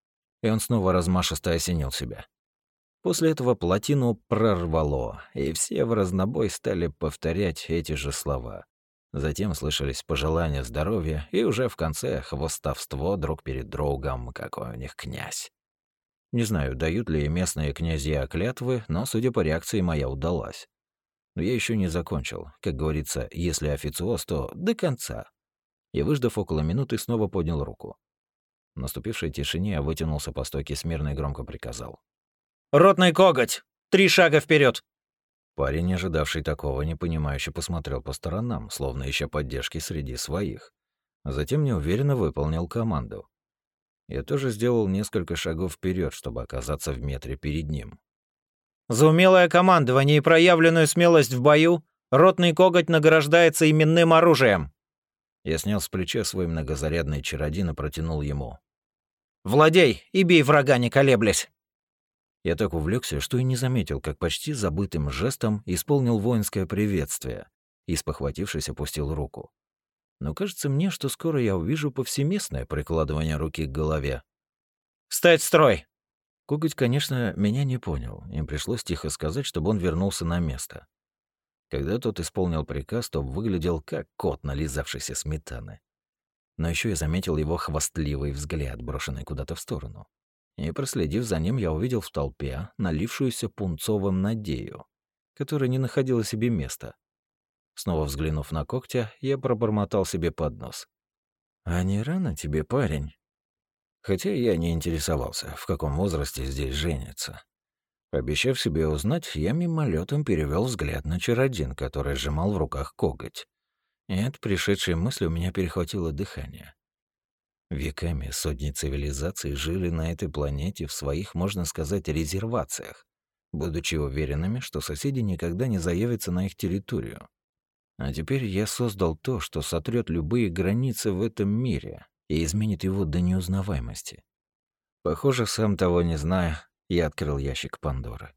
И он снова размашисто осенил себя. После этого плотину прорвало, и все в разнобой стали повторять эти же слова. Затем слышались пожелания здоровья, и уже в конце хвостовство друг перед другом, какой у них князь. Не знаю, дают ли местные князья клятвы, но, судя по реакции, моя удалась. Но я еще не закончил. Как говорится, если официоз, то до конца. И, выждав около минуты, снова поднял руку. В наступившей тишине я вытянулся по стойке смирно и громко приказал:
«Ротный коготь! Три шага вперед!»
Парень, ожидавший такого, непонимающе посмотрел по сторонам, словно ища поддержки среди своих. А затем неуверенно выполнил команду. Я тоже сделал несколько шагов вперед, чтобы оказаться в метре перед ним.
«За умелое командование и проявленную смелость в бою ротный коготь награждается именным оружием!»
Я снял с плеча свой многозарядный чародин и протянул ему.
«Владей и бей врага, не колеблясь!»
Я так увлекся, что и не заметил, как почти забытым жестом исполнил воинское приветствие и, спохватившись, опустил руку. Но кажется мне, что скоро я увижу повсеместное прикладывание руки к голове.
«Встать в строй!»
Коготь, конечно, меня не понял. Им пришлось тихо сказать, чтобы он вернулся на место. Когда тот исполнил приказ, то выглядел как кот, нализавшийся сметаны. Но еще я заметил его хвастливый взгляд, брошенный куда-то в сторону. И, проследив за ним, я увидел в толпе налившуюся пунцовым Надею, которая не находила себе места. Снова взглянув на когтя, я пробормотал себе под нос: «А не рано тебе, парень?» Хотя я не интересовался, в каком возрасте здесь женятся. Пообещав себе узнать, я мимолетом перевел взгляд на чародин, который сжимал в руках коготь. И от пришедшей мысли у меня перехватило дыхание. Веками сотни цивилизаций жили на этой планете в своих, можно сказать, резервациях, будучи уверенными, что соседи никогда не заявятся на их территорию. А теперь я создал то, что сотрет любые границы в этом мире и изменит его до неузнаваемости. Похоже, сам того не зная, я открыл ящик Пандоры.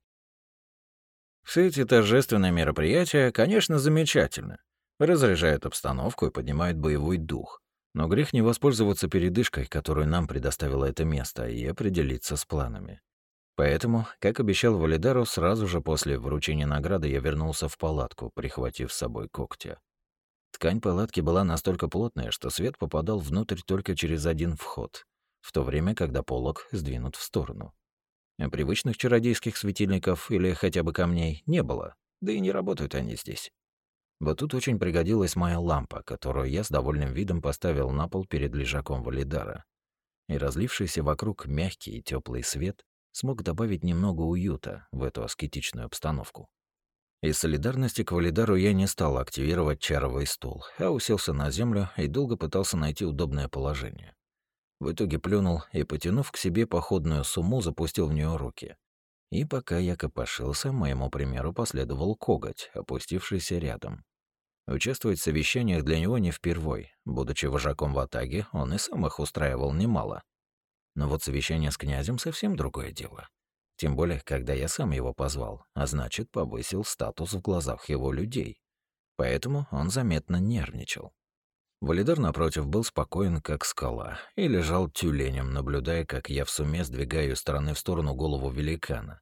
Все эти торжественные мероприятия, конечно, замечательны. Разряжают обстановку и поднимают боевой дух. Но грех не воспользоваться передышкой, которую нам предоставило это место, и определиться с планами. Поэтому, как обещал Валидару, сразу же после вручения награды я вернулся в палатку, прихватив с собой когтя. Ткань палатки была настолько плотная, что свет попадал внутрь только через один вход, в то время, когда полог сдвинут в сторону. А привычных чародейских светильников или хотя бы камней не было, да и не работают они здесь. Вот тут очень пригодилась моя лампа, которую я с довольным видом поставил на пол перед лежаком Валидара. И разлившийся вокруг мягкий и теплый свет смог добавить немного уюта в эту аскетичную обстановку. Из солидарности к Валидару я не стал активировать чаровый стул, а уселся на землю и долго пытался найти удобное положение. В итоге плюнул и, потянув к себе походную сумму, запустил в нее руки. И пока я копошился, моему примеру последовал коготь, опустившийся рядом. Участвовать в совещаниях для него не впервой. Будучи вожаком в Атаге, он и сам их устраивал немало. Но вот совещание с князем совсем другое дело. Тем более, когда я сам его позвал, а значит, повысил статус в глазах его людей. Поэтому он заметно нервничал. Валидар, напротив, был спокоен, как скала, и лежал тюленем, наблюдая, как я в суме сдвигаю из стороны в сторону голову великана.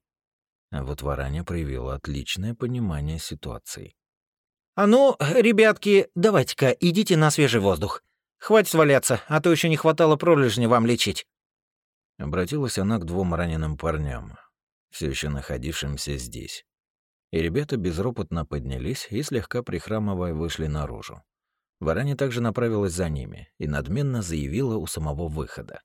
А вот Вараня проявила отличное понимание ситуации.
«А ну, ребятки, давайте-ка идите на свежий воздух. Хватит валяться, а то еще не хватало пролежни вам лечить».
Обратилась она к двум раненым парням, все еще находившимся здесь. И ребята безропотно поднялись и, слегка прихрамывая, вышли наружу. Вараня также направилась за ними и надменно заявила у самого выхода.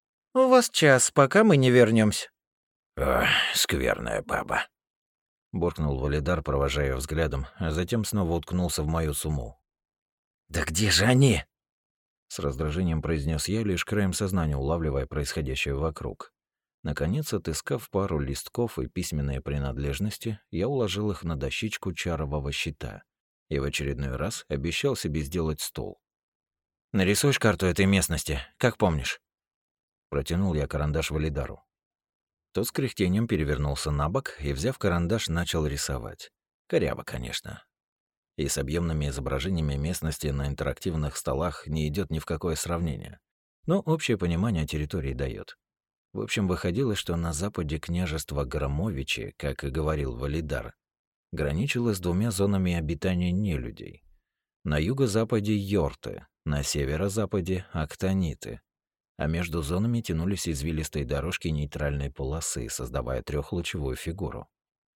«У вас час, пока мы не вернемся.
«Ох, скверная баба»,
— буркнул Валидар, провожая её взглядом, а затем снова уткнулся в мою сумму.
«Да где же они?»
С раздражением произнес я, лишь краем сознания улавливая происходящее вокруг. Наконец, отыскав пару листков и письменные принадлежности, я уложил их на дощечку чарового щита и в очередной раз обещал себе сделать стол.
«Нарисуешь карту этой местности, как помнишь?»
Протянул я карандаш Валидару. Тот с кряхтением перевернулся на бок и, взяв карандаш, начал рисовать. Коряво, конечно. И с объемными изображениями местности на интерактивных столах не идет ни в какое сравнение. Но общее понимание территории дает. В общем, выходило, что на западе княжества Громовичи, как и говорил Валидар, граничило с двумя зонами обитания нелюдей. На юго-западе — Йорты, на северо-западе — Актониты, а между зонами тянулись извилистые дорожки нейтральной полосы, создавая трехлучевую фигуру.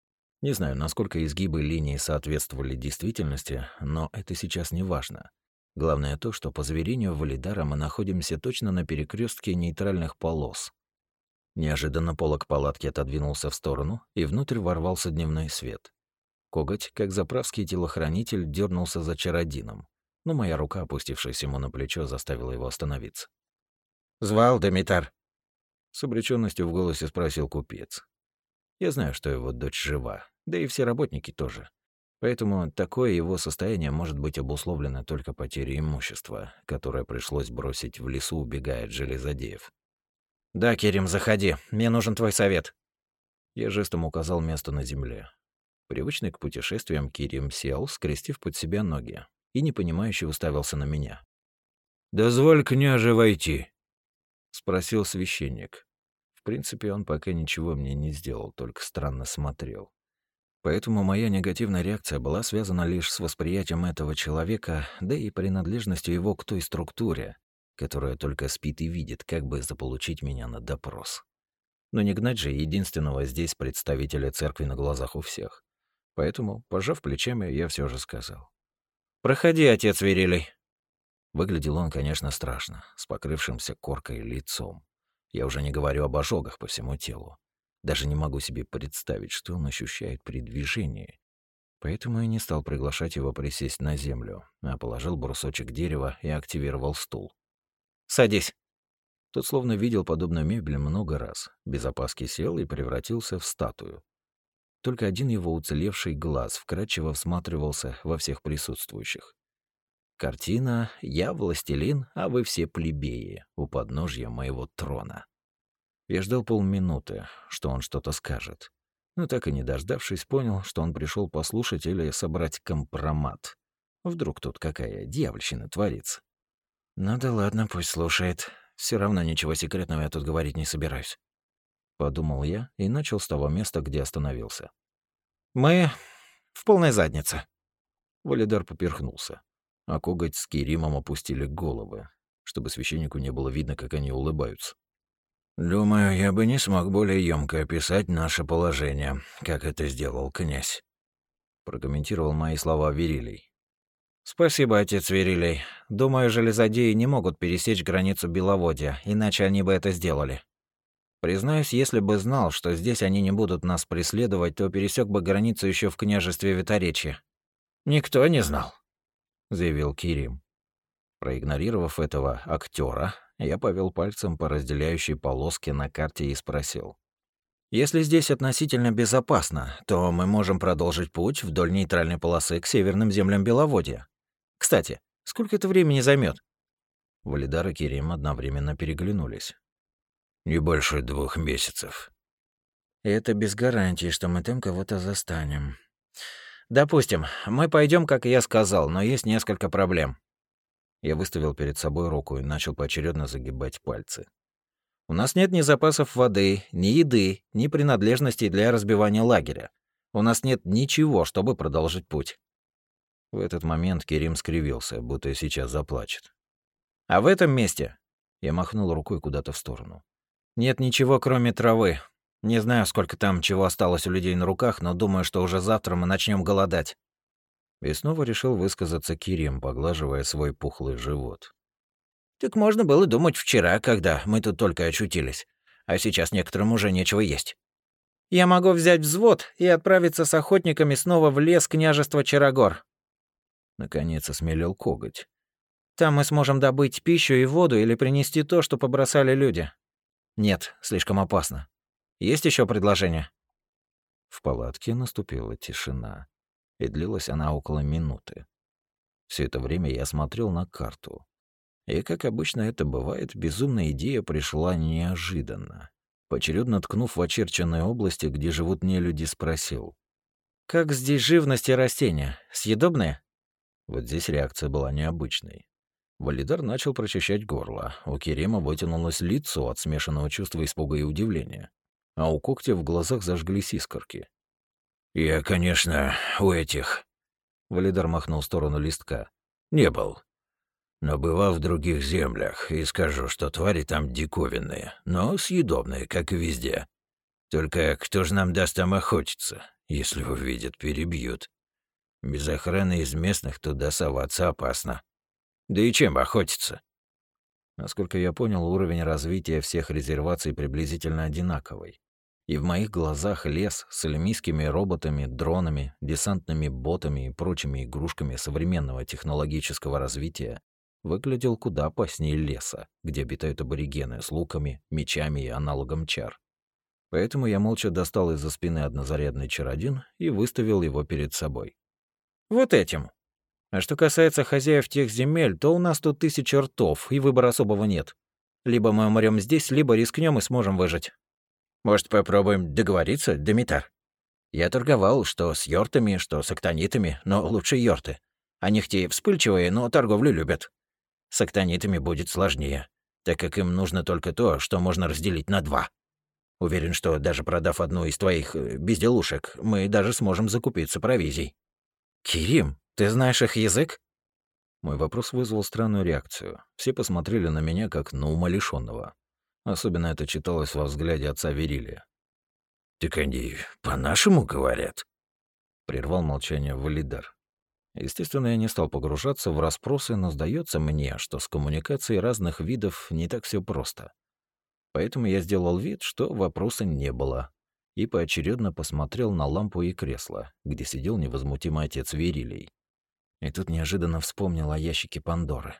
Не знаю, насколько изгибы линии соответствовали действительности, но это сейчас не важно. Главное то, что по заверению Валидара мы находимся точно на перекрестке нейтральных полос. Неожиданно полог палатки отодвинулся в сторону, и внутрь ворвался дневной свет. Коготь, как заправский телохранитель, дернулся за чародином, но моя рука, опустившаяся ему на плечо, заставила его остановиться.
«Звал Демитар?»
С обречённостью в голосе спросил купец. Я знаю, что его дочь жива, да и все работники тоже. Поэтому такое его состояние может быть обусловлено только потерей имущества, которое пришлось бросить в лесу, убегая от железодеев.
«Да, Керим, заходи. Мне нужен твой совет».
Я жестом указал место на земле. Привычный к путешествиям, Кирим сел, скрестив под себя ноги, и непонимающе уставился на меня.
«Дозволь, княже, войти»,
— спросил священник. В принципе, он пока ничего мне не сделал, только странно смотрел. Поэтому моя негативная реакция была связана лишь с восприятием этого человека, да и принадлежностью его к той структуре, которая только спит и видит, как бы заполучить меня на допрос. Но не гнать же единственного здесь представителя церкви на глазах у всех. Поэтому, пожав плечами, я все же сказал.
«Проходи, отец Верилей».
Выглядел он, конечно, страшно, с покрывшимся коркой лицом. Я уже не говорю об ожогах по всему телу. Даже не могу себе представить, что он ощущает при движении. Поэтому я не стал приглашать его присесть на землю, а положил брусочек дерева и активировал стул.
«Садись».
Тот словно видел подобную мебель много раз, без опаски сел и превратился в статую. Только один его уцелевший глаз вкрадчиво всматривался во всех присутствующих. Картина «Я властелин, а вы все плебеи» у подножья моего трона. Я ждал полминуты, что он что-то скажет. Но так и не дождавшись, понял, что он пришел послушать или собрать компромат. Вдруг тут какая дьявольщина творится. Ну да ладно, пусть слушает. Все равно ничего секретного я тут говорить не собираюсь. Подумал я и начал с того места, где остановился.
«Мы в полной заднице».
Валидар поперхнулся, а коготь с Киримом опустили головы, чтобы священнику не было видно, как они улыбаются.
«Думаю, я бы не смог более ёмко описать наше положение, как это сделал князь»,
— прокомментировал мои слова Верилей.
«Спасибо, отец Верилей. Думаю, железодеи не могут пересечь границу Беловодья, иначе они бы это сделали. Признаюсь, если бы знал, что здесь они не будут нас преследовать, то пересек бы границу еще в княжестве Виторечье».
«Никто не знал»,
— заявил Кирим. Проигнорировав этого актера, Я повел пальцем по разделяющей полоске на карте и спросил. «Если здесь относительно безопасно, то мы можем продолжить путь вдоль нейтральной полосы к северным землям Беловодья. Кстати, сколько это времени займет? Валидар и Керим одновременно переглянулись.
«Не больше двух месяцев».
«Это без гарантии, что мы там кого-то застанем». «Допустим, мы пойдем, как я сказал, но есть несколько проблем».
Я выставил перед собой руку и начал поочередно загибать пальцы. «У нас нет ни запасов воды, ни еды, ни принадлежностей для разбивания лагеря. У нас нет ничего, чтобы продолжить путь». В этот момент Керим скривился, будто сейчас заплачет. «А в этом месте...» Я махнул рукой куда-то в сторону. «Нет ничего, кроме травы. Не знаю, сколько там чего осталось у людей на руках, но думаю, что уже завтра мы начнем голодать». И снова решил высказаться Керим, поглаживая свой пухлый живот. «Так можно было думать вчера, когда мы тут только очутились. А сейчас некоторым уже нечего есть. Я могу взять взвод и отправиться с охотниками снова в лес княжества Чарогор». Наконец осмелел Коготь. «Там мы сможем добыть пищу и воду или принести то, что побросали люди». «Нет, слишком опасно. Есть еще предложение?» В палатке наступила тишина, и длилась она около минуты. Все это время я смотрел на карту. И, как обычно это бывает, безумная идея пришла неожиданно. Поочередно ткнув в очерченные области, где живут нелюди, спросил. «Как здесь живность и растения? Съедобные?» Вот здесь реакция была необычной. Валидар начал прочищать горло, у Керема вытянулось лицо от смешанного чувства испуга и удивления, а у Когтя в глазах зажглись искорки.
«Я, конечно, у этих...»
Валидар махнул в сторону листка.
«Не был. Но бывал в других землях, и скажу, что твари там диковинные, но съедобные, как и везде. Только кто же нам даст там охотиться? Если увидят, перебьют. Без охраны из местных туда соваться опасно. Да и чем охотиться?»
Насколько я понял, уровень развития всех резерваций приблизительно одинаковый. И в моих глазах лес с эльмийскими роботами, дронами, десантными ботами и прочими игрушками современного технологического развития выглядел куда опаснее леса, где обитают аборигены с луками, мечами и аналогом чар. Поэтому я молча достал из-за спины однозарядный чародин и выставил его перед собой. «Вот этим. А что касается хозяев тех земель, то у нас тут тысячи ртов, и выбора особого нет. Либо мы умрем здесь, либо рискнем и сможем выжить. Может, попробуем договориться, Демитар? Я торговал что с йортами, что с актонитами, но лучше йорты. Они хоть и вспыльчивые, но торговлю любят. С актонитами будет сложнее, так как им нужно только то, что можно разделить на два. Уверен, что даже продав одну из твоих безделушек, мы даже сможем закупиться провизией». «Керим, ты знаешь их язык?» Мой вопрос вызвал странную реакцию. Все посмотрели на меня как на умалишённого. Особенно это читалось во взгляде отца Верилия.
«Так они по-нашему говорят?»
Прервал молчание Валидар. Естественно, я не стал погружаться в расспросы, но сдается мне, что с коммуникацией разных видов не так все просто. Поэтому я сделал вид, что вопроса не было, и поочередно посмотрел на лампу и кресло, где сидел невозмутимый отец Верилий. И тут неожиданно вспомнил о ящике Пандоры.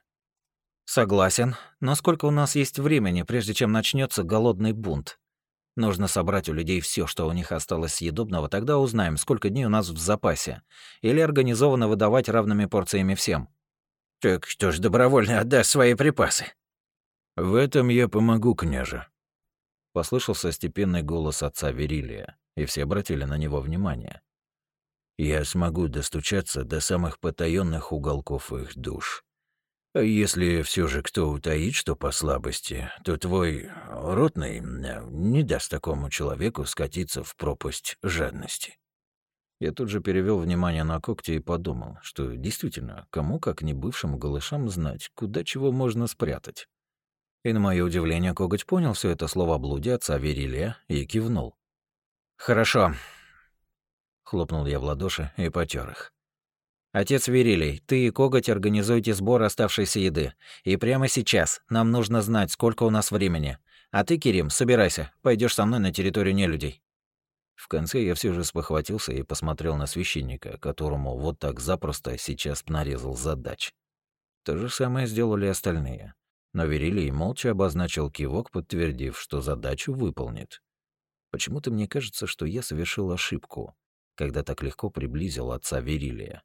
«Согласен, но сколько у нас есть времени, прежде чем начнется голодный бунт? Нужно собрать у людей все, что у них осталось съедобного, тогда узнаем, сколько дней у нас в запасе. Или организованно выдавать равными порциями всем».
«Так кто ж добровольно отдаст свои припасы?» «В этом я помогу, княже»,
— послышался степенный голос отца Верилия, и все обратили на него внимание.
«Я смогу достучаться до самых потаённых уголков их душ. А если все же кто утаит, что по слабости, то твой ротный не даст такому человеку скатиться в пропасть жадности».
Я тут же перевел внимание на когти и подумал, что действительно, кому как не бывшим голышам знать, куда чего можно спрятать. И на мое удивление Коготь понял все это словоблудие отца Верилия и кивнул. «Хорошо», — хлопнул я в ладоши и потер их. «Отец Верилий, ты и Коготь организуйте сбор оставшейся еды. И прямо сейчас нам нужно знать, сколько у нас времени. А ты, Керим, собирайся, пойдешь со мной на территорию нелюдей». В конце я все же спохватился и посмотрел на священника, которому вот так запросто сейчас нарезал задач. То же самое сделали остальные. Но Верилий молча обозначил кивок, подтвердив, что задачу выполнит. Почему-то мне кажется, что я совершил ошибку, когда так легко приблизил отца Верилия.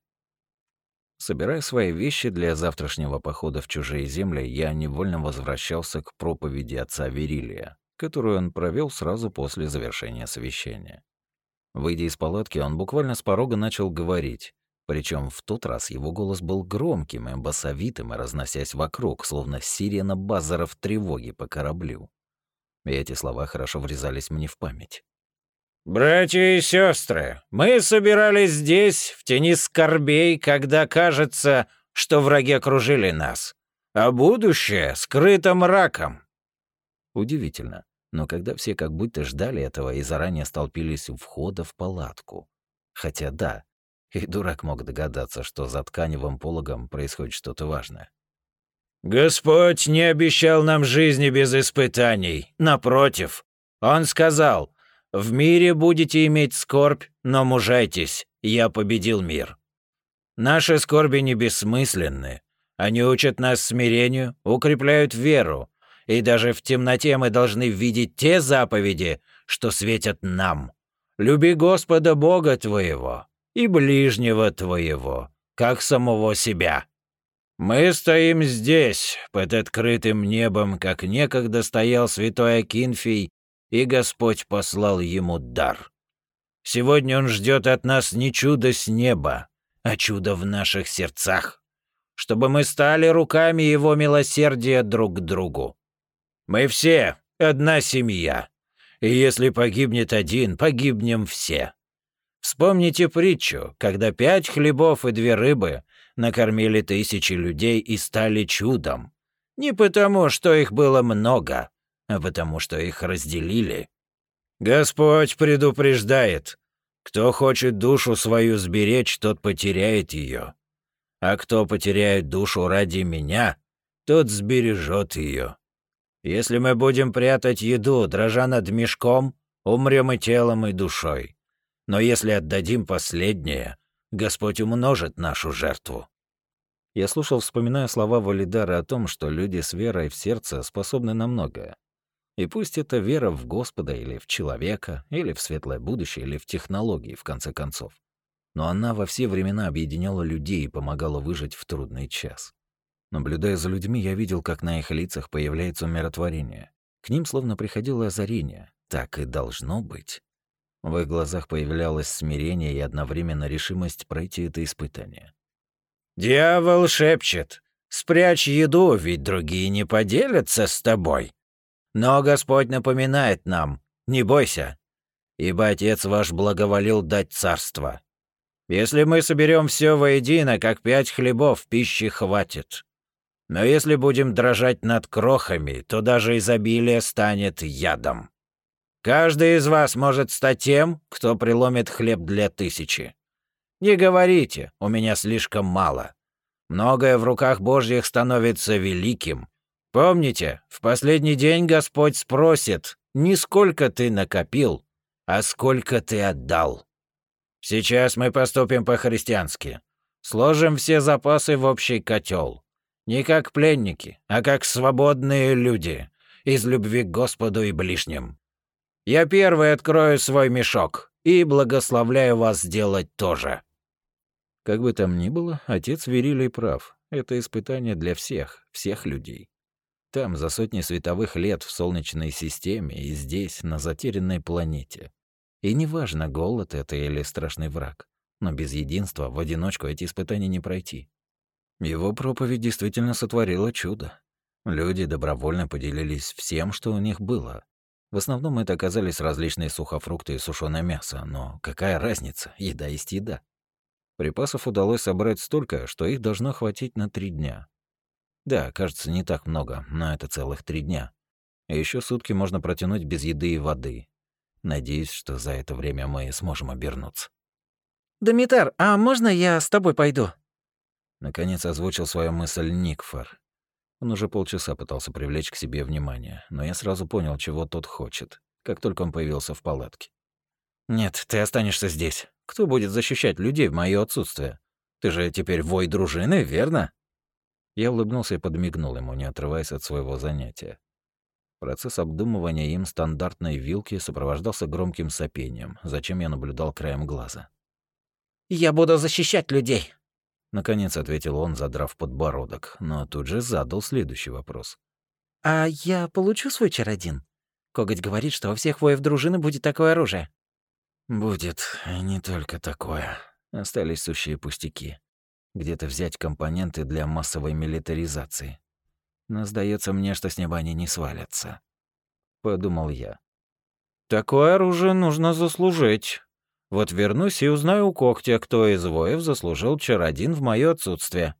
Собирая свои вещи для завтрашнего похода в чужие земли, я невольно возвращался к проповеди отца Верилия, которую он провел сразу после завершения совещания. Выйдя из палатки, он буквально с порога начал говорить, причем в тот раз его голос был громким и басовитым, и разносясь вокруг, словно сирена базаров тревоги по кораблю. И эти слова хорошо врезались мне в память.
«Братья и сестры, мы собирались здесь, в тени скорбей, когда кажется, что враги окружили нас, а будущее скрыто мраком».
Удивительно, но когда все как будто ждали этого и заранее столпились у входа в палатку. Хотя да, и дурак мог догадаться, что за тканевым пологом происходит что-то важное.
«Господь не обещал нам жизни без испытаний. Напротив, Он сказал, в мире будете иметь скорбь, но мужайтесь, я победил мир. Наши скорби не бессмысленны. Они учат нас смирению, укрепляют веру, и даже в темноте мы должны видеть те заповеди, что светят нам. Люби Господа Бога твоего и ближнего твоего, как самого себя». Мы стоим здесь, под открытым небом, как некогда стоял святой Акинфий, и Господь послал ему дар. Сегодня он ждет от нас не чудо с неба, а чудо в наших сердцах, чтобы мы стали руками его милосердия друг к другу. Мы все одна семья, и если погибнет один, погибнем все. Вспомните притчу, когда пять хлебов и две рыбы накормили тысячи людей и стали чудом. Не потому, что их было много, а потому, что их разделили. Господь предупреждает, кто хочет душу свою сберечь, тот потеряет ее. А кто потеряет душу ради меня, тот сбережет ее. Если мы будем прятать еду, дрожа над мешком, умрем и телом, и душой. Но если отдадим последнее, Господь умножит нашу жертву».
Я слушал, вспоминая слова Валидара о том, что люди с верой в сердце способны на многое. И пусть это вера в Господа или в человека, или в светлое будущее, или в технологии, в конце концов. Но она во все времена объединяла людей и помогала выжить в трудный час. Наблюдая за людьми, я видел, как на их лицах появляется умиротворение. К ним словно приходило озарение. Так и должно быть. В их глазах появлялось смирение и одновременно решимость пройти это испытание.
«Дьявол шепчет, спрячь еду, ведь другие не поделятся с тобой. Но Господь напоминает нам, не бойся, ибо Отец ваш благоволил дать царство. Если мы соберем все воедино, как пять хлебов, пищи хватит. Но если будем дрожать над крохами, то даже изобилие станет ядом. Каждый из вас может стать тем, кто преломит хлеб для тысячи. Не говорите, у меня слишком мало. Многое в руках Божьих становится великим. Помните, в последний день Господь спросит, не сколько ты накопил, а сколько ты отдал. Сейчас мы поступим по-христиански. Сложим все запасы в общий котел. Не как пленники, а как свободные люди, из любви к Господу и ближним. Я первый открою свой мешок и благословляю вас сделать то же».
Как бы там ни было, отец Верилий прав. Это испытание для всех, всех людей. Там, за сотни световых лет в Солнечной системе и здесь, на затерянной планете. И неважно, голод это или страшный враг, но без единства в одиночку эти испытания не пройти. Его проповедь действительно сотворила чудо. Люди добровольно поделились всем, что у них было. В основном это оказались различные сухофрукты и сушёное мясо, но какая разница, еда есть еда. Припасов удалось собрать столько, что их должно хватить на три дня. Да, кажется, не так много, но это целых три дня. И ещё сутки можно протянуть без еды и воды. Надеюсь, что за это время мы сможем обернуться.
«Домитар, а можно я с тобой пойду?»
Наконец озвучил свою мысль Никфор. Он уже полчаса пытался привлечь к себе внимание, но я сразу понял, чего тот хочет, как только он появился в палатке.
«Нет, ты останешься здесь. Кто будет защищать людей в моё отсутствие? Ты же теперь вой дружины, верно?»
Я улыбнулся и подмигнул ему, не отрываясь от своего занятия. Процесс обдумывания им стандартной вилки сопровождался громким сопением, зачем я наблюдал краем глаза.
«Я буду защищать людей!»
Наконец ответил он, задрав подбородок, но тут же задал следующий вопрос.
«А я получу свой чародин? Коготь говорит, что у всех воев дружины будет такое оружие».
«Будет не только такое. Остались сущие пустяки. Где-то взять компоненты для массовой милитаризации. Но сдается мне, что с неба они не свалятся», — подумал я.
«Такое оружие нужно заслужить. Вот вернусь и узнаю у когтя, кто из воев заслужил чародин в моё отсутствие».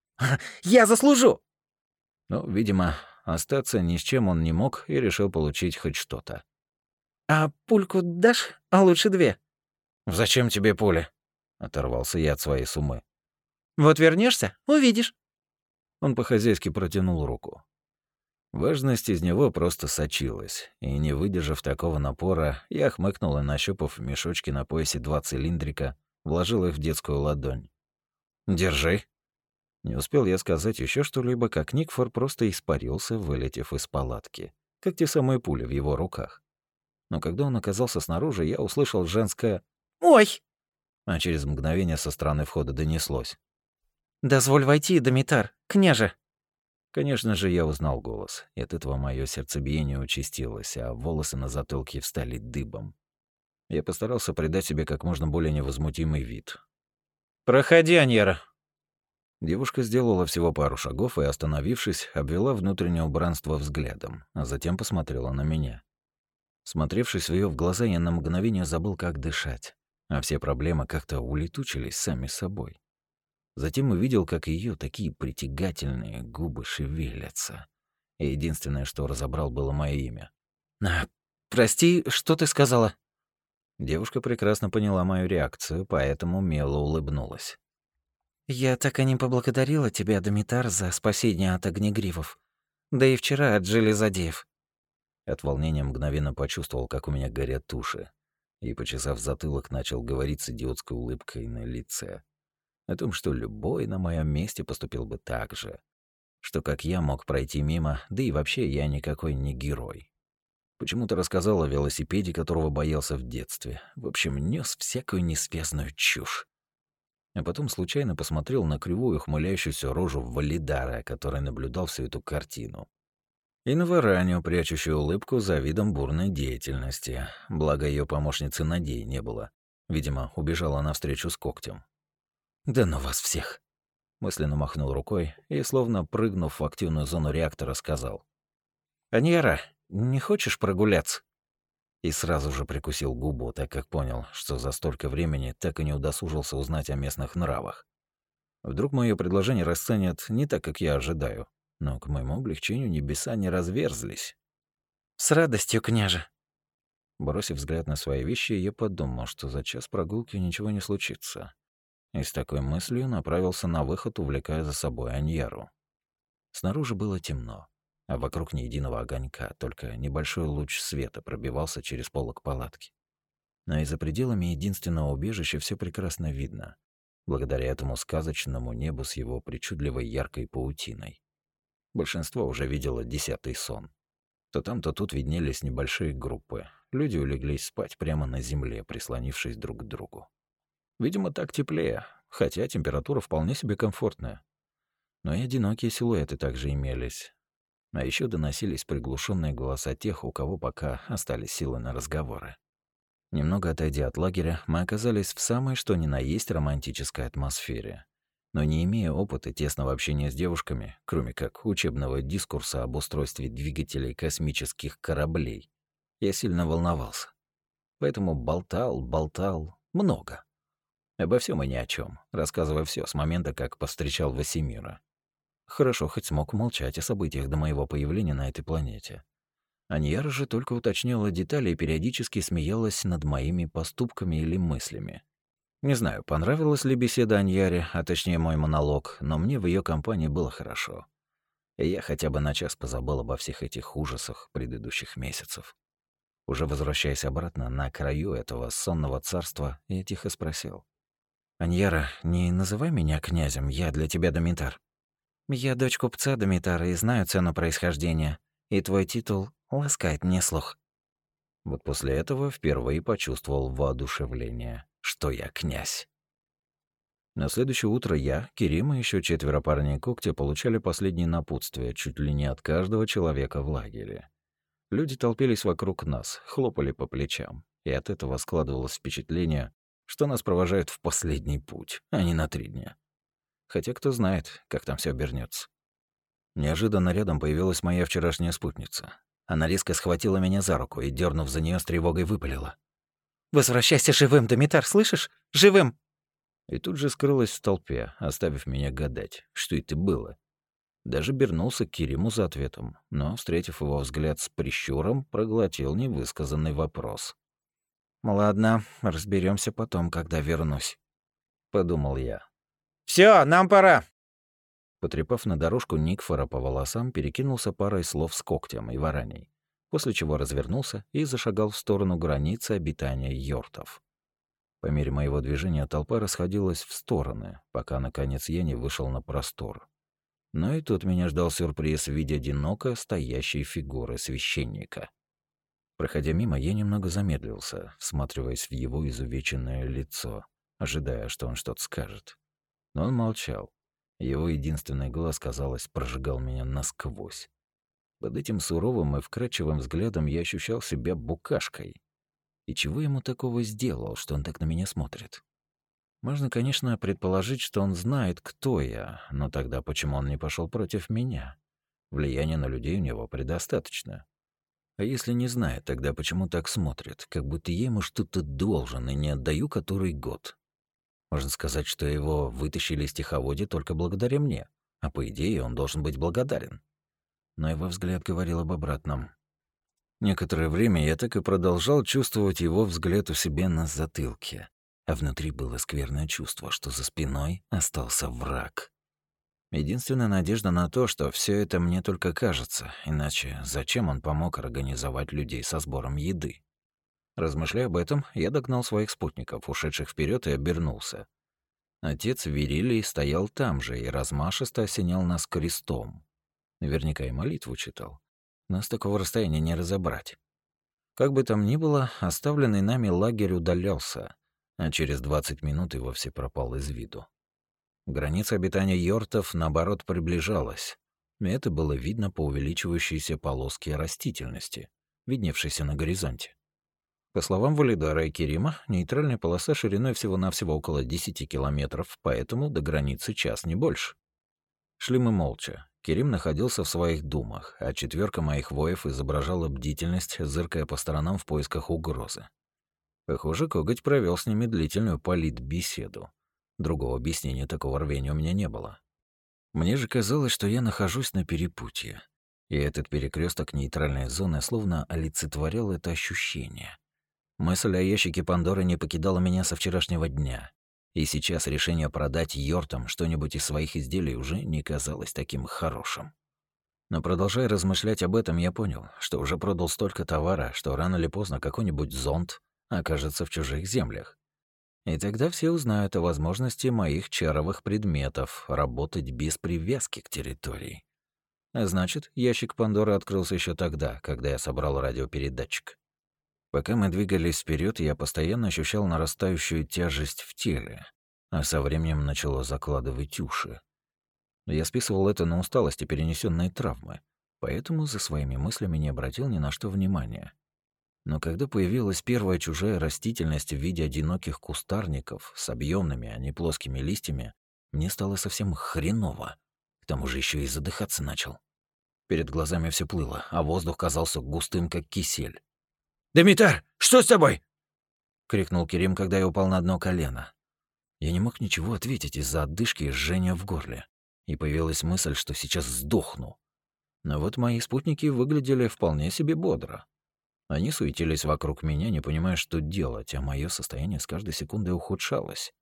«Я заслужу!»
Ну, видимо, остаться ни с чем он не мог и решил получить хоть что-то.
«А пульку дашь? А лучше две».
«Зачем тебе пули?»
— оторвался я от своей суммы.
«Вот вернешься, увидишь».
Он по-хозяйски протянул руку. Важность из него просто сочилась, и, не выдержав такого напора, я хмыкнул и, нащупав в мешочке на поясе два цилиндрика, вложил их в детскую ладонь.
«Держи».
Не успел я сказать еще что-либо, как Никфор просто испарился, вылетев из палатки, как те самые пули в его руках. Но когда он оказался снаружи, я услышал женское
«Ой!»
а через мгновение со стороны входа донеслось.
«Дозволь войти, Домитар, княже».
Конечно же, я узнал голос, и от этого мое сердцебиение участилось, а волосы на затылке встали дыбом. Я постарался придать себе как можно более невозмутимый вид.
«Проходи, Аньера».
Девушка сделала всего пару шагов и, остановившись, обвела внутреннее убранство взглядом, а затем посмотрела на меня. Смотревшись в её в глаза, я на мгновение забыл, как дышать, а все проблемы как-то улетучились сами собой. Затем увидел, как её такие притягательные губы шевелятся. И единственное, что разобрал, было моё имя.
«А, прости, что ты сказала?»
Девушка прекрасно поняла мою реакцию, поэтому мило улыбнулась.
«Я так и не поблагодарила тебя, Домитар, за спасение от огнегривов. Да и вчера от железодеев».
От волнения мгновенно почувствовал, как у меня горят уши, и, почесав затылок, начал говорить с идиотской улыбкой на лице. О том, что любой на моем месте поступил бы так же. Что как я мог пройти мимо, да и вообще я никакой не герой. Почему-то рассказал о велосипеде, которого боялся в детстве. В общем, нёс всякую несвязную чушь. А потом случайно посмотрел на кривую ухмыляющуюся рожу Валидара, который наблюдал всю эту картину. И на Варанию, прячущую улыбку за видом бурной деятельности. Благо, её помощницы Надеи не было. Видимо, убежала навстречу с когтем. «Да ну вас всех!» Мысленно махнул рукой и, словно прыгнув в активную зону реактора, сказал.
«Аньера, не хочешь прогуляться?»
И сразу же прикусил губу, так как понял, что за столько времени так и не удосужился узнать о местных нравах. Вдруг моё предложение расценят не так, как я ожидаю, но к моему облегчению небеса не разверзлись.
«С радостью, княже».
Бросив взгляд на свои вещи, я подумал, что за час прогулки ничего не случится. И с такой мыслью направился на выход, увлекая за собой Аньяру. Снаружи было темно, а вокруг ни единого огонька, только небольшой луч света пробивался через полог палатки. Но и за пределами единственного убежища все прекрасно видно, благодаря этому сказочному небу с его причудливой яркой паутиной. Большинство уже видело десятый сон. То там, то тут виднелись небольшие группы. Люди улеглись спать прямо на земле, прислонившись друг к другу. Видимо, так теплее, хотя температура вполне себе комфортная. Но и одинокие силуэты также имелись. А еще доносились приглушенные голоса тех, у кого пока остались силы на разговоры. Немного отойдя от лагеря, мы оказались в самой что ни на есть романтической атмосфере. Но не имея опыта тесного общения с девушками, кроме как учебного дискурса об устройстве двигателей космических кораблей, я сильно волновался. Поэтому болтал, болтал, много. Обо всем и ни о чем, рассказывая все с момента, как повстречал Васимира. Хорошо, хоть смог молчать о событиях до моего появления на этой планете. Аньяра же только уточняла детали и периодически смеялась над моими поступками или мыслями. Не знаю, понравилась ли беседа Аньяре, а точнее мой монолог, но мне в ее компании было хорошо. И я хотя бы на час позабыл обо всех этих ужасах предыдущих месяцев. Уже возвращаясь обратно на краю этого сонного царства, я тихо спросил. «Аньяра, не называй меня князем, я для тебя Домитар».
Я дочь купца Дамитара и знаю цену происхождения, и твой титул ласкает мне слух».
Вот после этого впервые почувствовал воодушевление, что я князь. На следующее утро я, Керим и еще четверо парней когтя получали последние напутствия чуть ли не от каждого человека в лагере. Люди толпились вокруг нас, хлопали по плечам, и от этого складывалось впечатление, что нас провожают в последний путь, а не на три дня. Хотя кто знает, как там все обернется. Неожиданно рядом появилась моя вчерашняя спутница. Она резко схватила меня за руку и, дернув за нее, с тревогой выпалила:
«Возвращайся живым, Дамитар, слышишь? Живым!»
И тут же скрылась в толпе, оставив меня гадать, что это было. Даже обернулся к Кериму за ответом, но, встретив его взгляд с прищуром, проглотил невысказанный вопрос.
«Ладно, разберемся потом, когда вернусь»,
— подумал я.
Все, нам пора!»
Потрепав на дорожку Никфора по волосам, перекинулся парой слов с когтем и вараней, после чего развернулся и зашагал в сторону границы обитания йортов. По мере моего движения толпа расходилась в стороны, пока, наконец, я не вышел на простор. Но и тут меня ждал сюрприз в виде одиноко стоящей фигуры священника. Проходя мимо, я немного замедлился, всматриваясь в его изувеченное лицо, ожидая, что он что-то скажет. Но он молчал. Его единственный глаз, казалось, прожигал меня насквозь. Под этим суровым и вкрадчивым взглядом я ощущал себя букашкой. И чего ему такого сделал, что он так на меня смотрит? Можно, конечно, предположить, что он знает, кто я, но тогда почему он не пошел против меня? Влияния на людей у него предостаточно. А если не знает, тогда почему так смотрит, как будто я ему что-то должен и не отдаю который год? Можно сказать, что его вытащили из тиховодья только благодаря мне, а по идее он должен быть благодарен. Но его взгляд говорил об обратном. Некоторое время я так и продолжал чувствовать его взгляд у себя на затылке, а внутри было скверное чувство, что за спиной остался враг. Единственная надежда на то, что все это мне только кажется, иначе зачем он помог организовать людей со сбором еды? Размышляя об этом, я догнал своих спутников, ушедших вперед, и обернулся. Отец Верилий стоял там же и размашисто осенял нас крестом. Наверняка и молитву читал. Нас с такого расстояния не разобрать. Как бы там ни было, оставленный нами лагерь удалялся, а через двадцать минут и вовсе пропал из виду. Граница обитания йортов, наоборот, приближалась. И это было видно по увеличивающейся полоске растительности, видневшейся на горизонте. По словам Валидара и Керима, нейтральная полоса шириной всего-навсего около десяти километров, поэтому до границы час, не больше. Шли мы молча. Керим находился в своих думах, а четверка моих воев изображала бдительность, зыркая по сторонам в поисках угрозы. Похоже, Коготь провел с ними длительную политбеседу. Другого объяснения такого рвения у меня не было. Мне же казалось, что я нахожусь на перепутье, и этот перекресток нейтральной зоны словно олицетворял это ощущение. Мысль о ящике Пандоры не покидала меня со вчерашнего дня. И сейчас решение продать йортам что-нибудь из своих изделий уже не казалось таким хорошим. Но продолжая размышлять об этом, я понял, что уже продал столько товара, что рано или поздно какой-нибудь зонд окажется в чужих землях. И тогда все узнают о возможности моих чаровых предметов работать без привязки к территории. А значит, ящик Пандоры открылся еще тогда, когда я собрал радиопередатчик. Пока мы двигались вперед, я постоянно ощущал нарастающую тяжесть в теле, а со временем начало закладывать уши. Я списывал это на усталость и перенесенные травмы, поэтому за своими мыслями не обратил ни на что внимания. Но когда появилась первая чужая растительность в виде одиноких кустарников с объемными, а не плоскими листьями, мне стало совсем хреново. К тому же еще и задыхаться начал. Перед глазами все плыло, а воздух казался густым, как кисель. «Дамитар, что с тобой?» — крикнул Керим, когда я упал на одно колено. Я не мог ничего ответить из-за отдышки и жжения в горле, и появилась мысль, что сейчас сдохну. Но вот мои спутники выглядели вполне себе бодро. Они суетились вокруг меня, не понимая, что делать, а мое состояние с каждой секундой ухудшалось.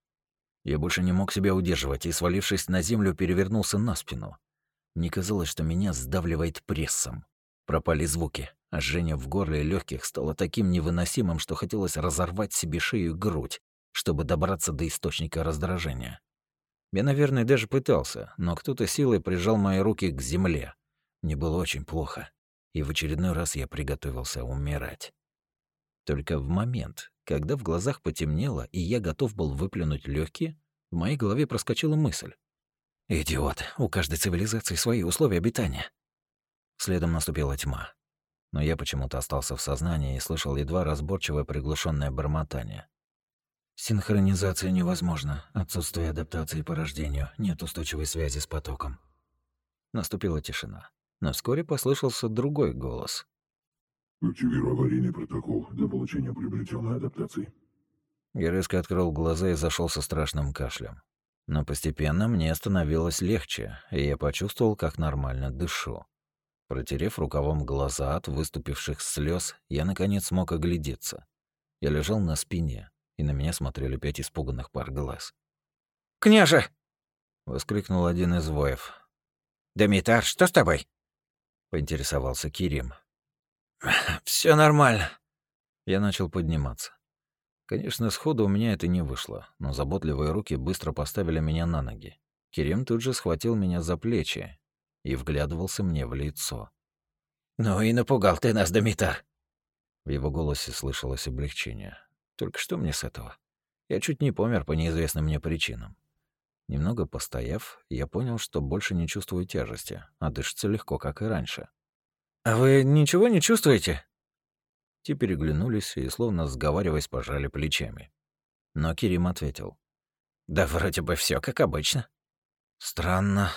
Я больше не мог себя удерживать и, свалившись на землю, перевернулся на спину. Мне казалось, что меня сдавливает прессом. Пропали звуки, а жжение в горле и легких стало таким невыносимым, что хотелось разорвать себе шею и грудь, чтобы добраться до источника раздражения. Я, наверное, даже пытался, но кто-то силой прижал мои руки к земле. Мне было очень плохо, и в очередной раз я приготовился умирать. Только в момент, когда в глазах потемнело, и я готов был выплюнуть легкие, в моей голове проскочила мысль. «Идиот, у каждой цивилизации свои условия обитания». Следом наступила тьма. Но я почему-то остался в сознании и слышал едва разборчивое приглушенное бормотание. Синхронизация невозможна. Отсутствие адаптации по рождению. Нет устойчивой связи с потоком. Наступила тишина. Но вскоре послышался другой голос.
Активирую аварийный протокол до получения приобретенной адаптации.
Я резко открыл глаза и зашел со страшным кашлем. Но постепенно мне становилось легче, и я почувствовал, как нормально дышу. Протерев рукавом глаза от выступивших слез, я наконец смог оглядеться. Я лежал на спине, и на меня смотрели пять испуганных пар глаз.
«Княже!»
— воскликнул один из воев.
«Демитар, что с тобой?»
— поинтересовался Кирим.
Все нормально».
Я начал подниматься. Конечно, сходу у меня это не вышло, но заботливые руки быстро поставили меня на ноги. Кирим тут же схватил меня за плечи и вглядывался мне в лицо.
«Ну и напугал ты нас, Демитар».
В его голосе слышалось облегчение. Только что мне с этого? Я чуть не помер по неизвестным мне причинам. Немного постояв, я понял, что больше не чувствую тяжести, а дышится легко, как и раньше.
«А вы ничего не чувствуете?»
Те переглянулись и, словно сговариваясь, пожали плечами. Но Кирим ответил.
«Да вроде бы все как обычно».
«Странно».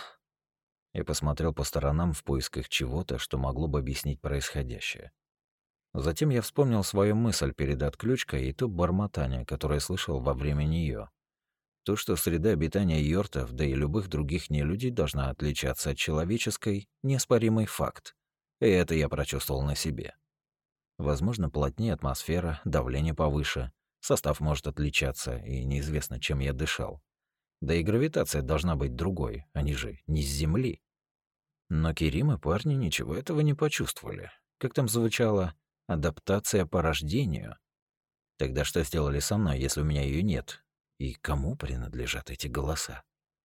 Я посмотрел по сторонам в поисках чего-то, что могло бы объяснить происходящее. Затем я вспомнил свою мысль перед отключкой и то бормотание, которое слышал во время нее. То, что среда обитания йортов, да и любых других нелюдей должна отличаться от человеческой, неоспоримый факт. И это я прочувствовал на себе. Возможно, плотнее атмосфера, давление повыше, состав может отличаться, и неизвестно, чем я дышал. Да и гравитация должна быть другой, они же не с Земли. Но Кирим и парни ничего этого не почувствовали. Как там звучало «адаптация по рождению». Тогда что сделали со мной, если у меня ее нет? И кому принадлежат эти голоса?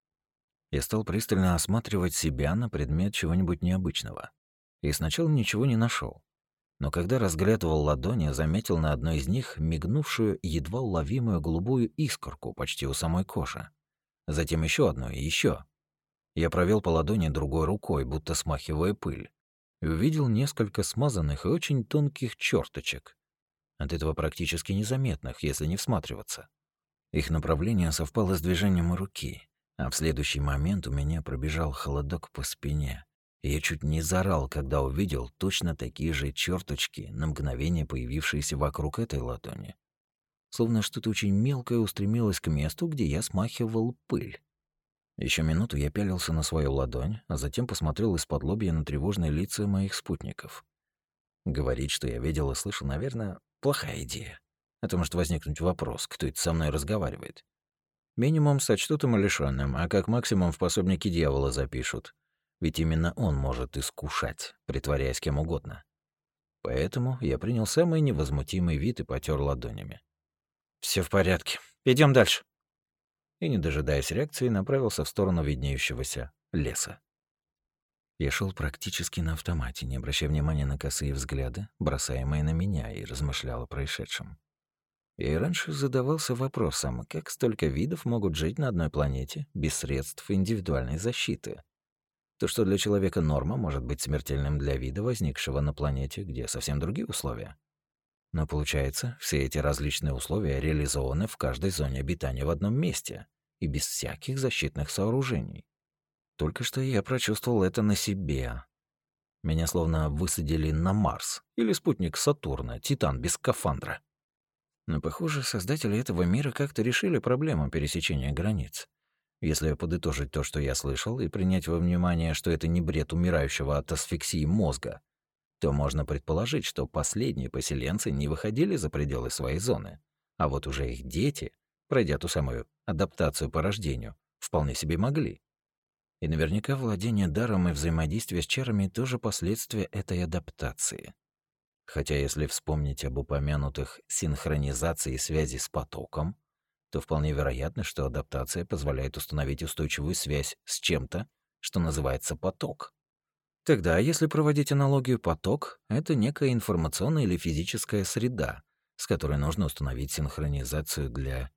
Я стал пристально осматривать себя на предмет чего-нибудь необычного. И сначала ничего не нашел. Но когда разглядывал ладони, заметил на одной из них мигнувшую, едва уловимую голубую искорку почти у самой кожи. Затем еще одну и еще. Я провел по ладони другой рукой, будто смахивая пыль, и увидел несколько смазанных и очень тонких черточек, от этого практически незаметных, если не всматриваться. Их направление совпало с движением руки, а в следующий момент у меня пробежал холодок по спине, и я чуть не заорал, когда увидел точно такие же черточки, на мгновение появившиеся вокруг этой ладони. Словно что-то очень мелкое устремилось к месту, где я смахивал пыль. Еще минуту я пялился на свою ладонь, а затем посмотрел из-под лобья на тревожные лица моих спутников. Говорить, что я видел и слышал, наверное, плохая идея. Это может возникнуть вопрос, кто это со мной разговаривает. Минимум сочтут умалишённым, а как максимум в пособнике дьявола запишут. Ведь именно он может искушать, притворяясь кем угодно. Поэтому я принял самый невозмутимый вид и потер ладонями.
Все в порядке. Идем дальше».
И, не дожидаясь реакции, направился в сторону виднеющегося леса. Я шел практически на автомате, не обращая внимания на косые взгляды, бросаемые на меня, и размышлял о происшедшем. Я и раньше задавался вопросом, как столько видов могут жить на одной планете без средств индивидуальной защиты. То, что для человека норма, может быть смертельным для вида, возникшего на планете, где совсем другие условия. Но получается, все эти различные условия реализованы в каждой зоне обитания в одном месте и без всяких защитных сооружений. Только что я прочувствовал это на себе. Меня словно высадили на Марс или спутник Сатурна, Титан без скафандра. Но, похоже, создатели этого мира как-то решили проблему пересечения границ. Если подытожить то, что я слышал, и принять во внимание, что это не бред умирающего от асфиксии мозга, то можно предположить, что последние поселенцы не выходили за пределы своей зоны, а вот уже их дети, пройдя ту самую адаптацию по рождению, вполне себе могли. И наверняка владение даром и взаимодействие с чарами тоже последствия этой адаптации. Хотя если вспомнить об упомянутых синхронизации и связи с потоком, то вполне вероятно, что адаптация позволяет установить устойчивую связь с чем-то, что называется поток. Тогда, если проводить аналогию, поток — это некая информационная или физическая среда, с которой нужно установить синхронизацию для...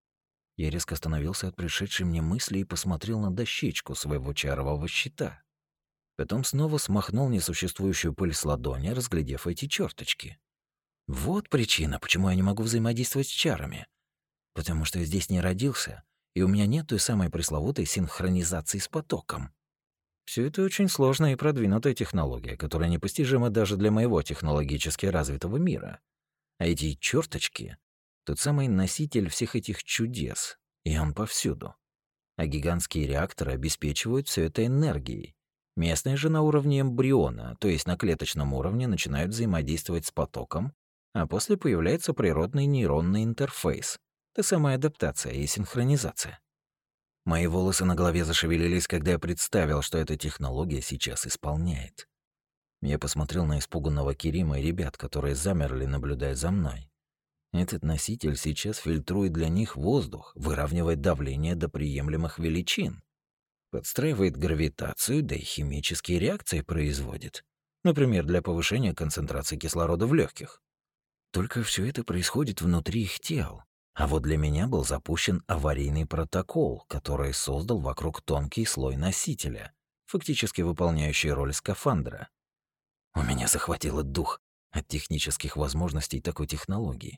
Я резко остановился от пришедшей мне мысли и посмотрел на дощечку своего чарового щита. Потом снова смахнул несуществующую пыль с ладони, разглядев эти черточки. Вот причина, почему я не могу взаимодействовать с чарами. Потому что я здесь не родился, и у меня нет той самой пресловутой синхронизации с потоком. Все это очень сложная и продвинутая технология, которая непостижима даже для моего технологически развитого мира. А эти черточки — тот самый носитель всех этих чудес, и он повсюду. А гигантские реакторы обеспечивают все это энергией. Местные же на уровне эмбриона, то есть на клеточном уровне, начинают взаимодействовать с потоком, а после появляется природный нейронный интерфейс, та самая адаптация и синхронизация. Мои волосы на голове зашевелились, когда я представил, что эта технология сейчас исполняет. Я посмотрел на испуганного Керима и ребят, которые замерли, наблюдая за мной. Этот носитель сейчас фильтрует для них воздух, выравнивает давление до приемлемых величин, подстраивает гравитацию, да и химические реакции производит. Например, для повышения концентрации кислорода в легких. Только все это происходит внутри их тел. А вот для меня был запущен аварийный протокол, который создал вокруг тонкий слой носителя, фактически выполняющий роль скафандра. У меня захватило дух от технических возможностей такой технологии.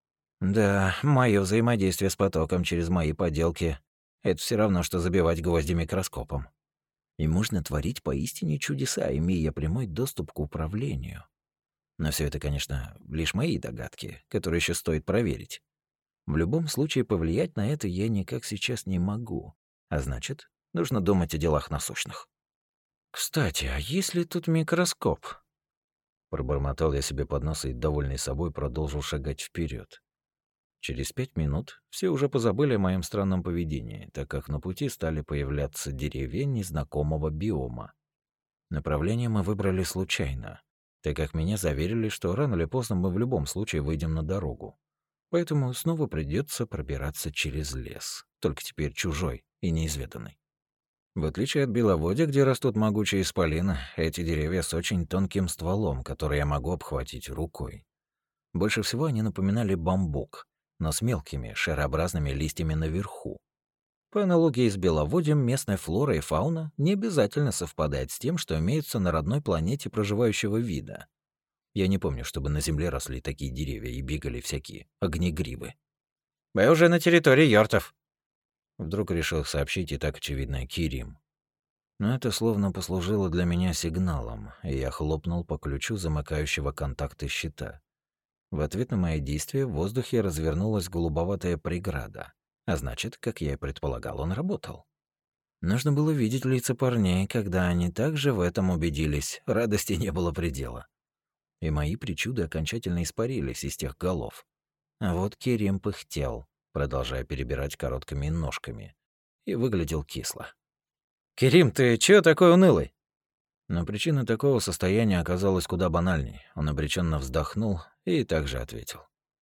Да, мое взаимодействие с потоком через мои поделки — это все равно, что забивать гвозди микроскопом. И можно творить поистине чудеса, имея прямой доступ к управлению. Но все это, конечно, лишь мои догадки, которые еще стоит проверить. В любом случае, повлиять на это я никак сейчас не могу. А значит, нужно думать о делах насущных. «Кстати, а есть ли тут микроскоп?» Пробормотал я себе под нос и, довольный собой, продолжил шагать вперед. Через пять минут все уже позабыли о моем странном поведении, так как на пути стали появляться деревья незнакомого биома. Направление мы выбрали случайно, так как меня заверили, что рано или поздно мы в любом случае выйдем на дорогу. Поэтому снова придется пробираться через лес, только теперь чужой и неизведанный. В отличие от беловодья, где растут могучие исполины, эти деревья с очень тонким стволом, который я могу обхватить рукой. Больше всего они напоминали бамбук, но с мелкими, шарообразными листьями наверху. По аналогии с беловодьем, местная флора и фауна не обязательно совпадает с тем, что имеется на родной планете проживающего вида. Я не помню, чтобы на Земле росли такие деревья и бегали всякие огнегрибы. «Мы уже на территории йортов», — вдруг решил сообщить и так очевидно Керим. Но это словно послужило для меня сигналом, и я хлопнул по ключу замыкающего контакты щита. В ответ на мои действия в воздухе развернулась голубоватая преграда, а значит, как я и предполагал, он работал. Нужно было видеть лица парней, когда они также в этом убедились, радости не было предела. И мои причуды окончательно испарились из тех голов. А вот Керим пыхтел, продолжая перебирать короткими ножками, и выглядел кисло. «Керим, ты чё такой унылый?» Но причина такого состояния оказалась куда банальней. Он обреченно вздохнул и также ответил.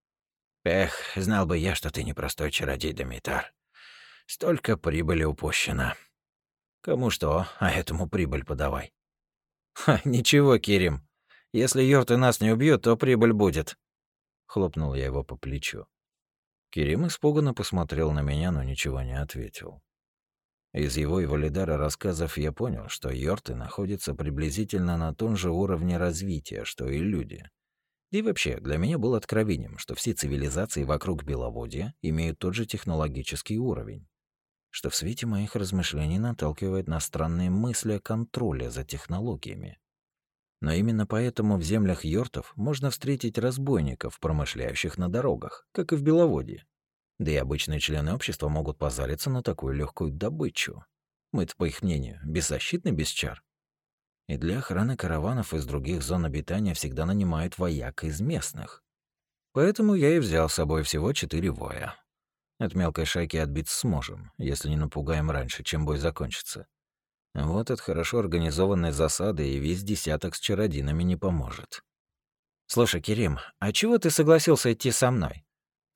«Эх, знал бы я, что ты непростой чародей, Дамитар. Столько прибыли упущено». «Кому что, а этому прибыль подавай». «Ха, ничего, Керим. Если йорты нас не убьют, то прибыль будет». Хлопнул я его по плечу. Керим испуганно посмотрел на меня, но ничего не ответил. Из его и Валидара рассказов я понял, что йорты находятся приблизительно на том же уровне развития, что и люди. Да и вообще, для меня было откровением, что все цивилизации вокруг Беловодья имеют тот же технологический уровень, что в свете моих размышлений наталкивает на странные мысли о контроле за технологиями. Но именно поэтому в землях йортов можно встретить разбойников, промышляющих на дорогах, как и в Беловодье. Да и обычные члены общества могут позариться на такую легкую добычу. Мы-то, по их мнению, беззащитны без чар. И для охраны караванов из других зон обитания всегда нанимают вояк из местных. Поэтому я и взял с собой всего четыре воя. От мелкой шайки отбиться сможем, если не напугаем раньше, чем бой закончится. Вот от хорошо организованной засады и весь десяток с чародинами не поможет. «Слушай, Керим, а чего ты согласился идти со мной?»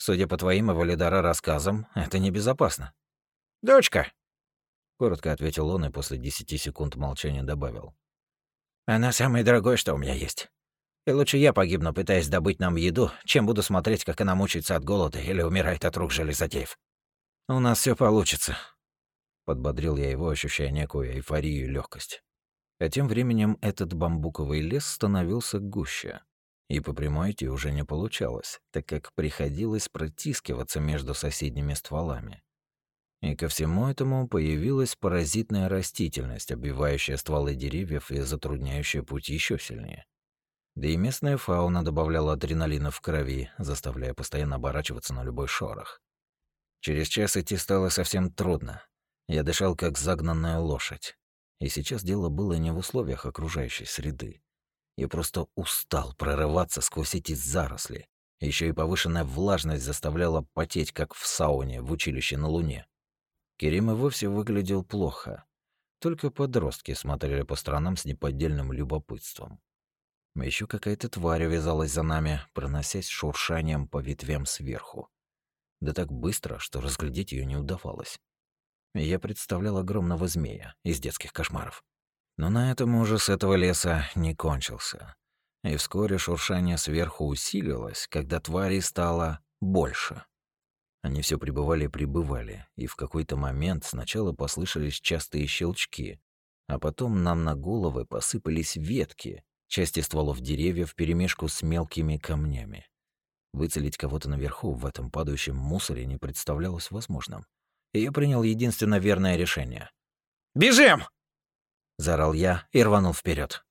Судя по твоим и Валидара рассказам, это небезопасно. «Дочка!» — коротко ответил он и после десяти секунд молчания добавил. «Она самое дорогое, что у меня есть. И лучше я погибну, пытаясь добыть нам еду, чем буду смотреть, как она мучается от голода или умирает от рук железодеев. У нас все получится». Подбодрил я его, ощущая некую эйфорию и легкость. А тем временем этот бамбуковый лес становился гуще. И по прямой идти уже не получалось, так как приходилось протискиваться между соседними стволами. И ко всему этому появилась паразитная растительность, обвивающая стволы деревьев и затрудняющая путь еще сильнее. Да и местная фауна добавляла адреналина в крови, заставляя постоянно оборачиваться на любой шорох. Через час идти стало совсем трудно. Я дышал, как загнанная лошадь. И сейчас дело было не в условиях окружающей среды. Я просто устал прорываться сквозь эти заросли. Еще и повышенная влажность заставляла потеть, как в сауне в училище на Луне. Керим и вовсе выглядел плохо. Только подростки смотрели по сторонам с неподдельным любопытством. Еще какая-то тварь вязалась за нами, проносясь шуршанием по ветвям сверху. Да так быстро, что разглядеть ее не удавалось. Я представлял огромного змея из детских кошмаров. Но на этом ужас этого леса не кончился. И вскоре шуршание сверху усилилось, когда тварей стало больше. Они все прибывали и прибывали, и в какой-то момент сначала послышались частые щелчки, а потом нам на головы посыпались ветки, части стволов деревьев вперемешку с мелкими камнями. Выцелить кого-то наверху в этом падающем мусоре не представлялось возможным. И я принял единственно верное решение. «Бежим!» — заорал я и рванул вперед.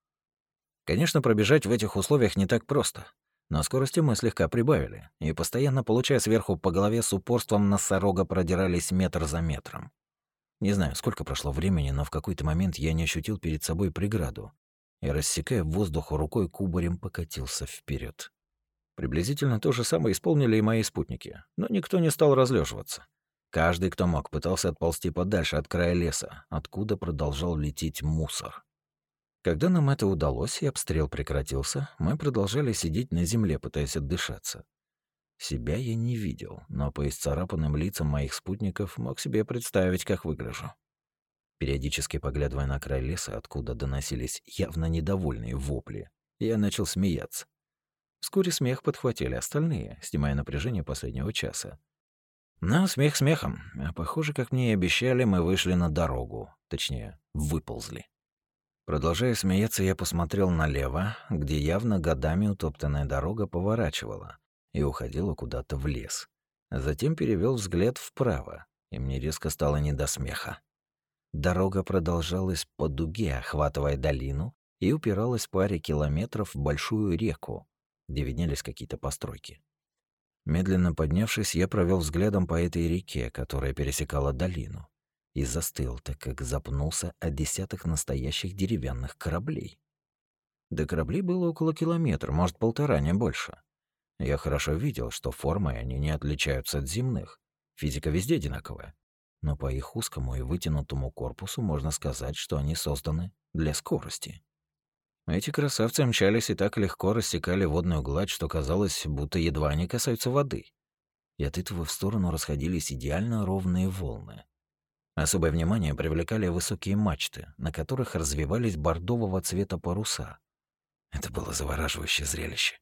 Конечно, пробежать в этих условиях не так просто, но скорости мы слегка прибавили, и постоянно, получая сверху по голове, с упорством носорога продирались метр за метром. Не знаю, сколько прошло времени, но в какой-то момент я не ощутил перед собой преграду, и, рассекая воздух рукой, кубарем покатился вперед. Приблизительно то же самое исполнили и мои спутники, но никто не стал разлеживаться. Каждый, кто мог, пытался отползти подальше от края леса, откуда продолжал лететь мусор. Когда нам это удалось и обстрел прекратился, мы продолжали сидеть на земле, пытаясь отдышаться. Себя я не видел, но по исцарапанным лицам моих спутников мог себе представить, как выгляжу. Периодически поглядывая на край леса, откуда доносились явно недовольные вопли, я начал смеяться. Вскоре смех подхватили остальные, снимая напряжение последнего часа. Но смех смехом, а похоже, как мне и обещали, мы вышли на дорогу, точнее, выползли. Продолжая смеяться, я посмотрел налево, где явно годами утоптанная дорога поворачивала и уходила куда-то в лес. Затем перевел взгляд вправо, и мне резко стало не до смеха. Дорога продолжалась по дуге, охватывая долину, и упиралась в паре километров в большую реку, где виднелись какие-то постройки. Медленно поднявшись, я провел взглядом по этой реке, которая пересекала долину, и застыл, так как запнулся о десяток настоящих деревянных кораблей. До кораблей было около километра, может, полтора, не больше. Я хорошо видел, что формой они не отличаются от земных. Физика везде одинаковая. Но по их узкому и вытянутому корпусу можно сказать, что они созданы для скорости. Эти красавцы мчались и так легко рассекали водную гладь, что казалось, будто едва они касаются воды. И от этого в сторону расходились идеально ровные волны. Особое внимание привлекали высокие мачты, на которых развивались бордового цвета паруса. Это было завораживающее зрелище.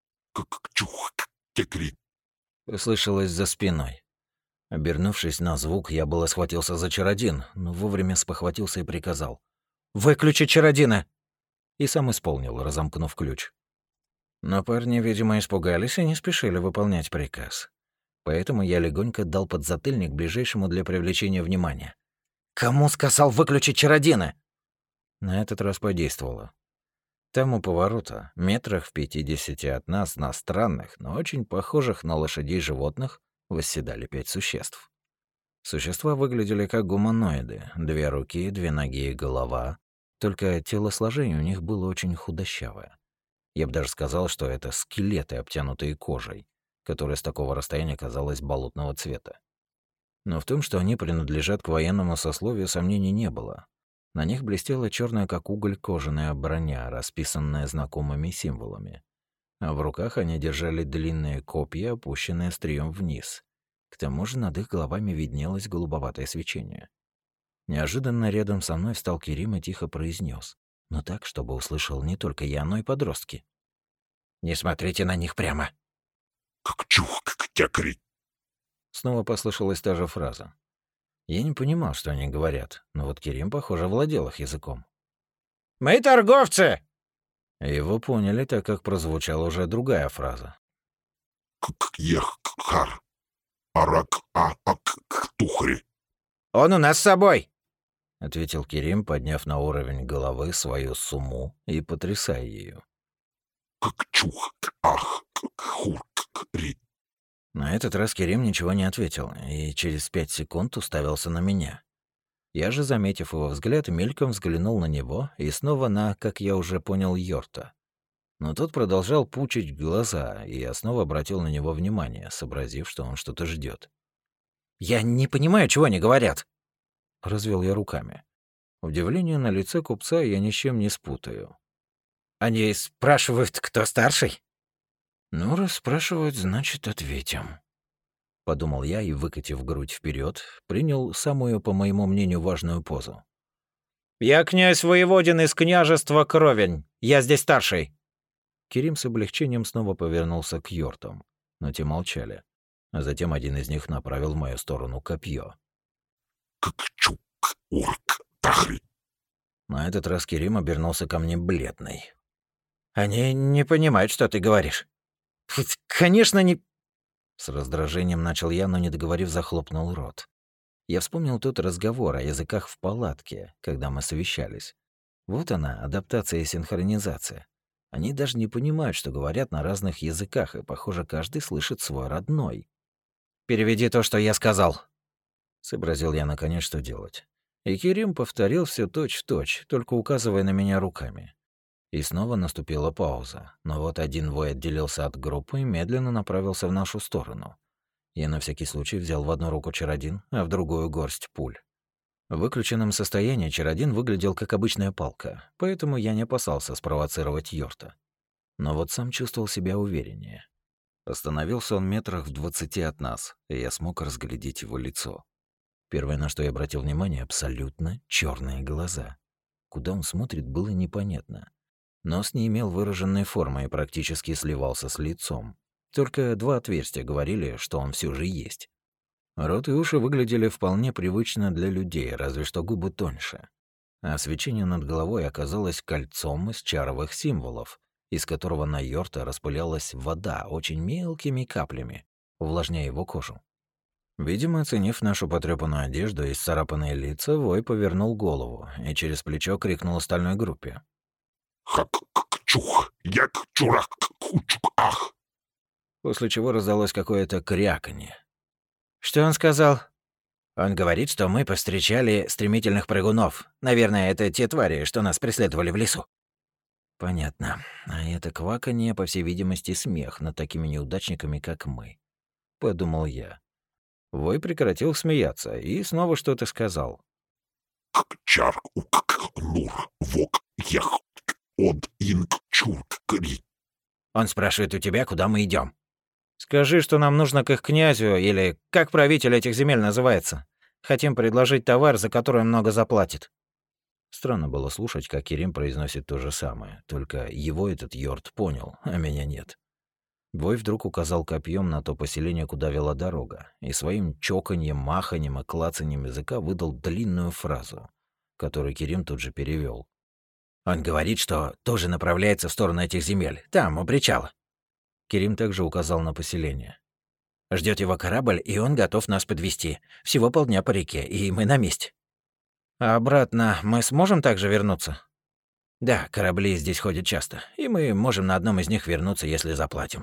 Услышалось за спиной. Обернувшись на звук, я было схватился за чародин, но вовремя спохватился и приказал: «Выключи чародина!» И сам исполнил, разомкнув ключ. Но парни, видимо, испугались и не спешили выполнять приказ. Поэтому я легонько дал подзатыльник ближайшему для привлечения внимания. «Кому сказал выключить чародина?» На этот раз подействовало. Там у поворота, метрах в пятидесяти от нас, на странных, но очень похожих на лошадей животных, восседали пять существ. Существа выглядели как гуманоиды. Две руки, две ноги и голова. Только телосложение у них было очень худощавое. Я бы даже сказал, что это скелеты, обтянутые кожей, которая с такого расстояния казалась болотного цвета. Но в том, что они принадлежат к военному сословию, сомнений не было. На них блестела черная как уголь кожаная броня, расписанная знакомыми символами.
а в руках они держали длинные копья, опущенные острием вниз. К тому же над их головами виднелось голубоватое свечение. Неожиданно рядом со мной встал Керим и тихо произнес, но так, чтобы услышал не только я, но и подростки. «Не смотрите на них прямо!»
Как чух, как тякри.
Снова послышалась та же фраза. Я не понимал, что они говорят, но вот Керим, похоже, владел их языком.
«Мы торговцы!»
Его поняли, так как прозвучала уже другая фраза.
Как ех, хар. Арак, а, ак, тухри.
«Он у нас с собой!»
— ответил Керим, подняв на уровень головы свою сумму и потрясая ею.
Как чух, ах, хур, ри.
На этот раз Керим ничего не ответил, и через пять секунд уставился на меня. Я же, заметив его взгляд, мельком взглянул на него и снова на, как я уже понял, Йорта. Но тот продолжал пучить глаза, и я снова обратил на него внимание, сообразив, что он что-то ждет.
«Я не понимаю, чего они говорят!»
Развел я руками. Удивление на лице купца я ни с чем не спутаю.
«Они спрашивают, кто старший?»
«Ну, раз спрашивают, значит, ответим». Подумал я и, выкатив грудь вперед, принял самую, по моему мнению, важную позу.
«Я князь Воеводин из княжества Кровень. Я здесь старший».
Керим с облегчением снова повернулся к Йортам, но те молчали. А затем один из них направил в мою сторону копье.
Как чук, урк, тахри.
На этот раз Керим обернулся ко мне бледный.
«Они не понимают, что ты говоришь». «Конечно, не...»
С раздражением начал я, но, не договорив, захлопнул рот. Я вспомнил тот разговор о языках в палатке, когда мы совещались. Вот она, адаптация и синхронизация. Они даже не понимают, что говорят на разных языках, и, похоже, каждый слышит свой родной.
«Переведи то, что я сказал»,
— сообразил я наконец, что делать. И Керим повторил все точь-в-точь, только указывая на меня руками. И снова наступила пауза, но вот один вой отделился от группы и медленно направился в нашу сторону. Я на всякий случай взял в одну руку чародин, а в другую горсть пуль. В выключенном состоянии чародин выглядел как обычная палка, поэтому я не опасался спровоцировать Йорта. Но вот сам чувствовал себя увереннее. Остановился он метрах в двадцати от нас, и я смог разглядеть его лицо. Первое, на что я обратил внимание, абсолютно черные глаза. Куда он смотрит, было непонятно. Нос не имел выраженной формы и практически сливался с лицом. Только два отверстия говорили, что он все же есть. Рот и уши выглядели вполне привычно для людей, разве что губы тоньше. А свечение над головой оказалось кольцом из чаровых символов, из которого на Йорта распылялась вода очень мелкими каплями, увлажняя его кожу. Видимо, оценив нашу потрёпанную одежду и исцарапанные лица, вой повернул голову и через плечо крикнул остальной группе.
Хак, чух, як, чурак, кучук, ах.
После чего раздалось какое-то кряканье.
«Что он сказал?»
«Он говорит, что мы повстречали стремительных прыгунов. Наверное, это те твари, что нас преследовали в лесу».
«Понятно. А это кваканье, по всей видимости, смех над такими неудачниками, как мы», — подумал я. Вой прекратил смеяться и снова что-то сказал.
Как чар, ук, нур, вок, ех, од, инк, чурк, кри.
Он спрашивает у тебя, куда мы идем.
«Скажи, что нам нужно к их князю, или как правитель этих земель называется. Хотим предложить товар, за который он много заплатит».
Странно было слушать, как Керим произносит то же самое, только его этот Йорт понял, а меня нет. Вой вдруг указал копьем на то поселение, куда вела дорога, и своим чоканьем, маханьем и клацаньем языка выдал длинную фразу, которую Керим тут же перевел.
Он говорит, что тоже направляется в сторону этих земель, там, у причала.
Керим также указал на поселение.
Ждет его корабль, и он готов нас подвезти. Всего полдня по реке, и мы на месте.
«А обратно мы сможем также вернуться?»
«Да, корабли здесь ходят часто, и мы можем на одном из них вернуться, если заплатим».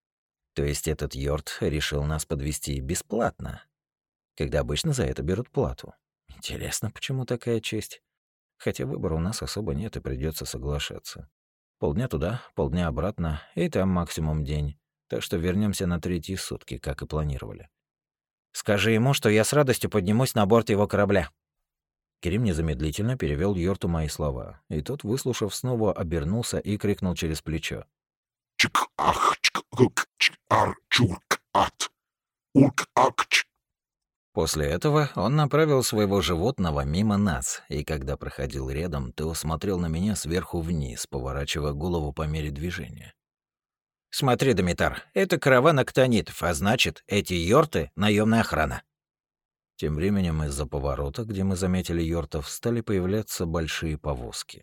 То есть этот Йорт решил нас подвезти бесплатно, когда обычно за это берут плату. Интересно, почему такая честь? Хотя выбора у нас особо нет, и придется соглашаться. Полдня туда, полдня обратно, и там максимум день. Так что вернемся на третьи сутки, как и планировали.
«Скажи ему, что я с радостью поднимусь на борт его корабля».
Керим незамедлительно перевел Йорту мои слова, и тот, выслушав, снова обернулся и крикнул через плечо.
Чик, ах-чк-ар-чурк-ат. Урк-ак-ч.
После этого он направил своего животного мимо нас, и когда проходил рядом, то смотрел на меня сверху вниз, поворачивая голову по мере движения. «Смотри, Домитар, это караван актонитов, а значит, эти йорты — наемная охрана». Тем временем из-за поворота, где мы заметили йортов, стали появляться большие повозки.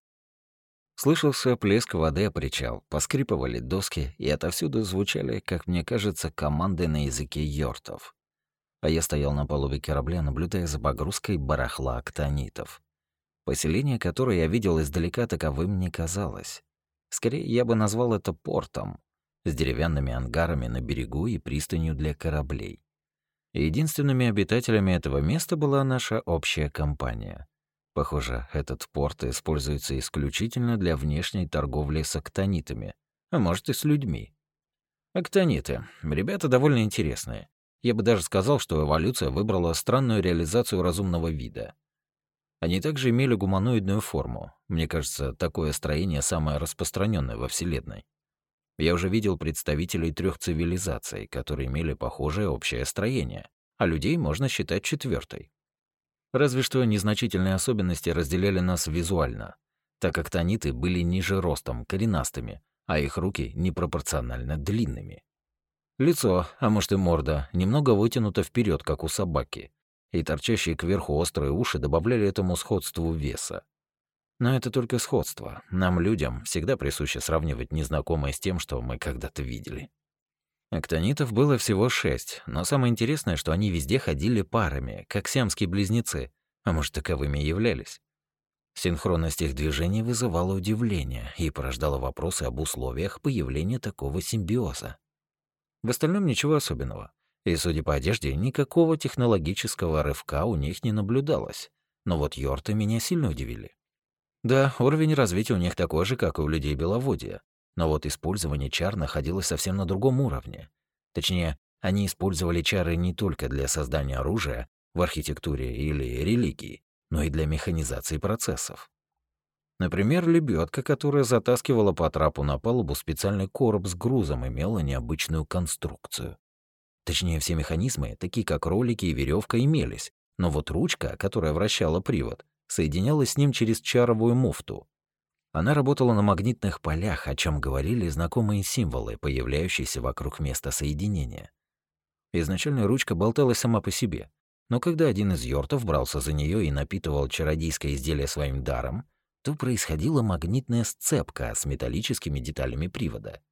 Слышался плеск воды о причал, поскрипывали доски, и отовсюду звучали, как мне кажется, команды на языке йортов. А я стоял на палубе корабля, наблюдая за погрузкой барахла актонитов. Поселение, которое я видел издалека, таковым не казалось. Скорее, я бы назвал это портом, с деревянными ангарами на берегу и пристанью для кораблей. И единственными обитателями этого места была наша общая компания. Похоже, этот порт используется исключительно для внешней торговли с актонитами, а может и с людьми. Актониты. Ребята довольно интересные. Я бы даже сказал, что эволюция выбрала странную реализацию разумного вида. Они также имели гуманоидную форму. Мне кажется, такое строение самое распространенное во Вселенной. Я уже видел представителей трех цивилизаций, которые имели похожее общее строение, а людей можно считать четвертой. Разве что незначительные особенности разделяли нас визуально, так как актониты были ниже ростом, коренастыми, а их руки непропорционально длинными. Лицо, а может и морда, немного вытянуто вперед, как у собаки, и торчащие кверху острые уши добавляли этому сходству веса. Но это только сходство. Нам, людям, всегда присуще сравнивать незнакомое с тем, что мы когда-то видели. Актонитов было всего шесть, но самое интересное, что они везде ходили парами, как сиамские близнецы, а может, таковыми и являлись. Синхронность их движений вызывала удивление и порождала вопросы об условиях появления такого симбиоза. В остальном ничего особенного. И, судя по одежде, никакого технологического рывка у них не наблюдалось. Но вот йорты меня сильно удивили. Да, уровень развития у них такой же, как и у людей Беловодья. Но вот использование чар находилось совсем на другом уровне. Точнее, они использовали чары не только для создания оружия в архитектуре или религии, но и для механизации процессов. Например, лебедка, которая затаскивала по трапу на палубу специальный короб с грузом, имела необычную конструкцию. Точнее, все механизмы, такие как ролики и веревка, имелись, но вот ручка, которая вращала привод, соединялась с ним через чаровую муфту. Она работала на магнитных полях, о чем говорили знакомые символы, появляющиеся вокруг места соединения. Изначально ручка болталась сама по себе, но когда один из йортов брался за нее и напитывал чародейское изделие своим даром, то происходила магнитная сцепка с металлическими деталями привода.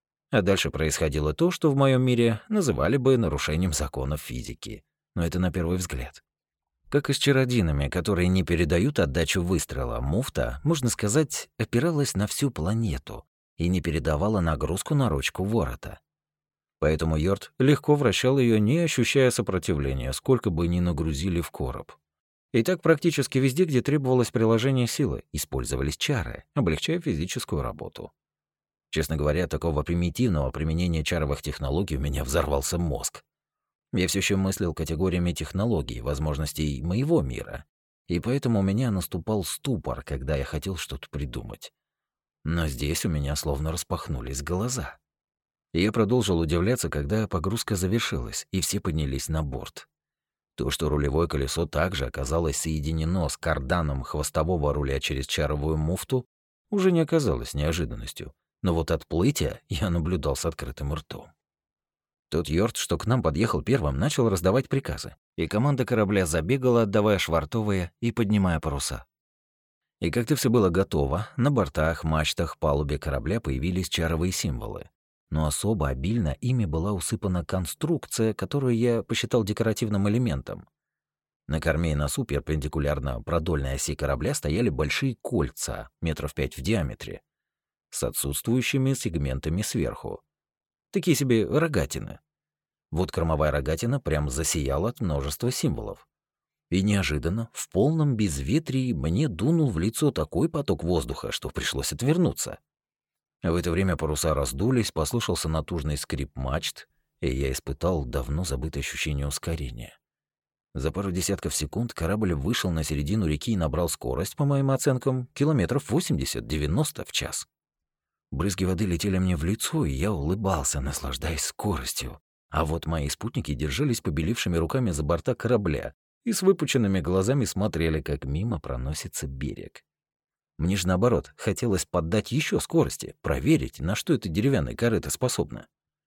А дальше происходило то, что в моем мире называли бы нарушением законов физики. Но это на первый взгляд. Как и с чародинами, которые не передают отдачу выстрела, муфта, можно сказать, опиралась на всю планету и не передавала нагрузку на ручку ворота. Поэтому йорт легко вращал ее, не ощущая сопротивления, сколько бы ни нагрузили в короб. И так практически везде, где требовалось приложение силы, использовались чары, облегчая физическую работу. Честно говоря, такого примитивного применения чаровых технологий у меня взорвался мозг. Я все еще мыслил категориями технологий, возможностей моего мира, и поэтому у меня наступал ступор, когда я хотел что-то придумать. Но здесь у меня словно распахнулись глаза. И я продолжил удивляться, когда погрузка завершилась, и все поднялись на борт. То, что рулевое колесо также оказалось соединено с карданом хвостового руля через чаровую муфту, уже не оказалось неожиданностью. Но вот отплытие я наблюдал с открытым ртом. Тот йорт, что к нам подъехал первым, начал раздавать приказы, и команда корабля забегала, отдавая швартовые и поднимая паруса. И как-то все было готово, на бортах, мачтах, палубе корабля появились чаровые символы. Но особо обильно ими была усыпана конструкция, которую я посчитал декоративным элементом. На корме и носу перпендикулярно продольной оси корабля стояли большие кольца, метров пять в диаметре, с отсутствующими сегментами сверху. Такие себе рогатины. Вот кормовая рогатина прям засияла от множества символов. И неожиданно, в полном безветрии, мне дунул в лицо такой поток воздуха, что пришлось отвернуться. В это время паруса раздулись, послышался натужный скрип мачт, и я испытал давно забытое ощущение ускорения. За пару десятков секунд корабль вышел на середину реки и набрал скорость, по моим оценкам, километров восемьдесят-девяносто в час.
Брызги воды летели мне в лицо, и я улыбался, наслаждаясь скоростью. А вот мои спутники держались побелевшими руками за борта корабля и с выпученными глазами смотрели, как мимо проносится берег. Мне же, наоборот, хотелось поддать еще скорости, проверить, на что эта деревянная корыта способна.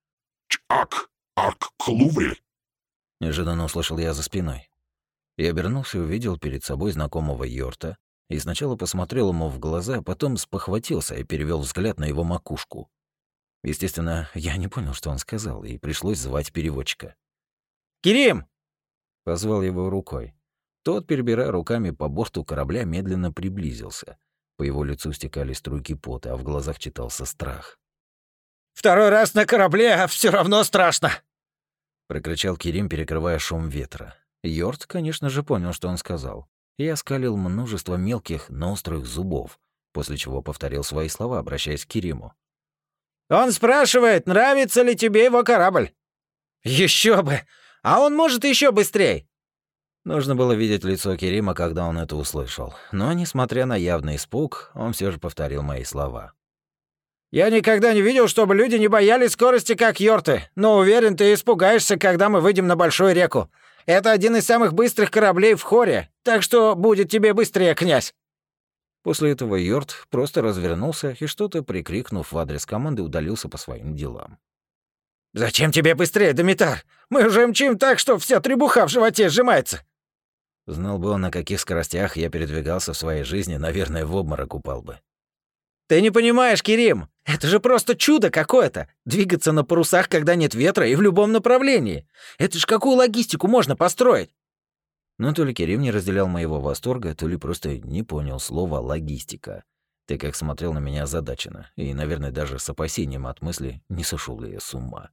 Чак, ак, клуври.
Неожиданно услышал я за спиной. Я обернулся и увидел перед собой знакомого Йорта, и сначала посмотрел ему в глаза, а потом спохватился и перевел взгляд на его макушку. Естественно, я не понял, что он сказал, и пришлось звать переводчика.
«Керим!»
— позвал его рукой. Тот, перебирая руками по борту корабля, медленно приблизился. По его лицу стекали струйки пота, а в глазах читался страх.
«Второй раз на корабле, а все равно страшно!»
— прокричал Керим, перекрывая шум ветра. Йорт, конечно же, понял, что он сказал, и оскалил множество мелких, но острых зубов, после чего повторил свои слова, обращаясь к Кериму.
«Он спрашивает, нравится ли тебе его корабль?» «Еще бы! А он может еще быстрее!»
Нужно было видеть лицо Керима, когда он это услышал. Но, несмотря на явный испуг, он все же повторил мои слова.
«Я никогда не видел, чтобы люди не боялись скорости, как йорты, но уверен, ты испугаешься, когда мы выйдем на большую реку. Это один из самых быстрых кораблей в Хоре, так что будет тебе быстрее, князь!»
После этого Йорт просто развернулся и, что-то прикрикнув в адрес команды, удалился по своим делам.
«Зачем тебе быстрее, Домитар? Мы уже мчим так, что вся требуха в животе сжимается!»
Знал бы он, на каких скоростях я передвигался в своей жизни, наверное, в обморок упал бы.
«Ты не понимаешь, Керим, это же просто чудо какое-то! Двигаться на парусах, когда нет ветра, и в любом направлении! Это ж какую логистику можно построить?»
Но то ли Керим не разделял моего восторга, то ли просто не понял слова «логистика», так как смотрел на меня озадаченно, и, наверное, даже с опасением от мысли, не сошел ли я с ума.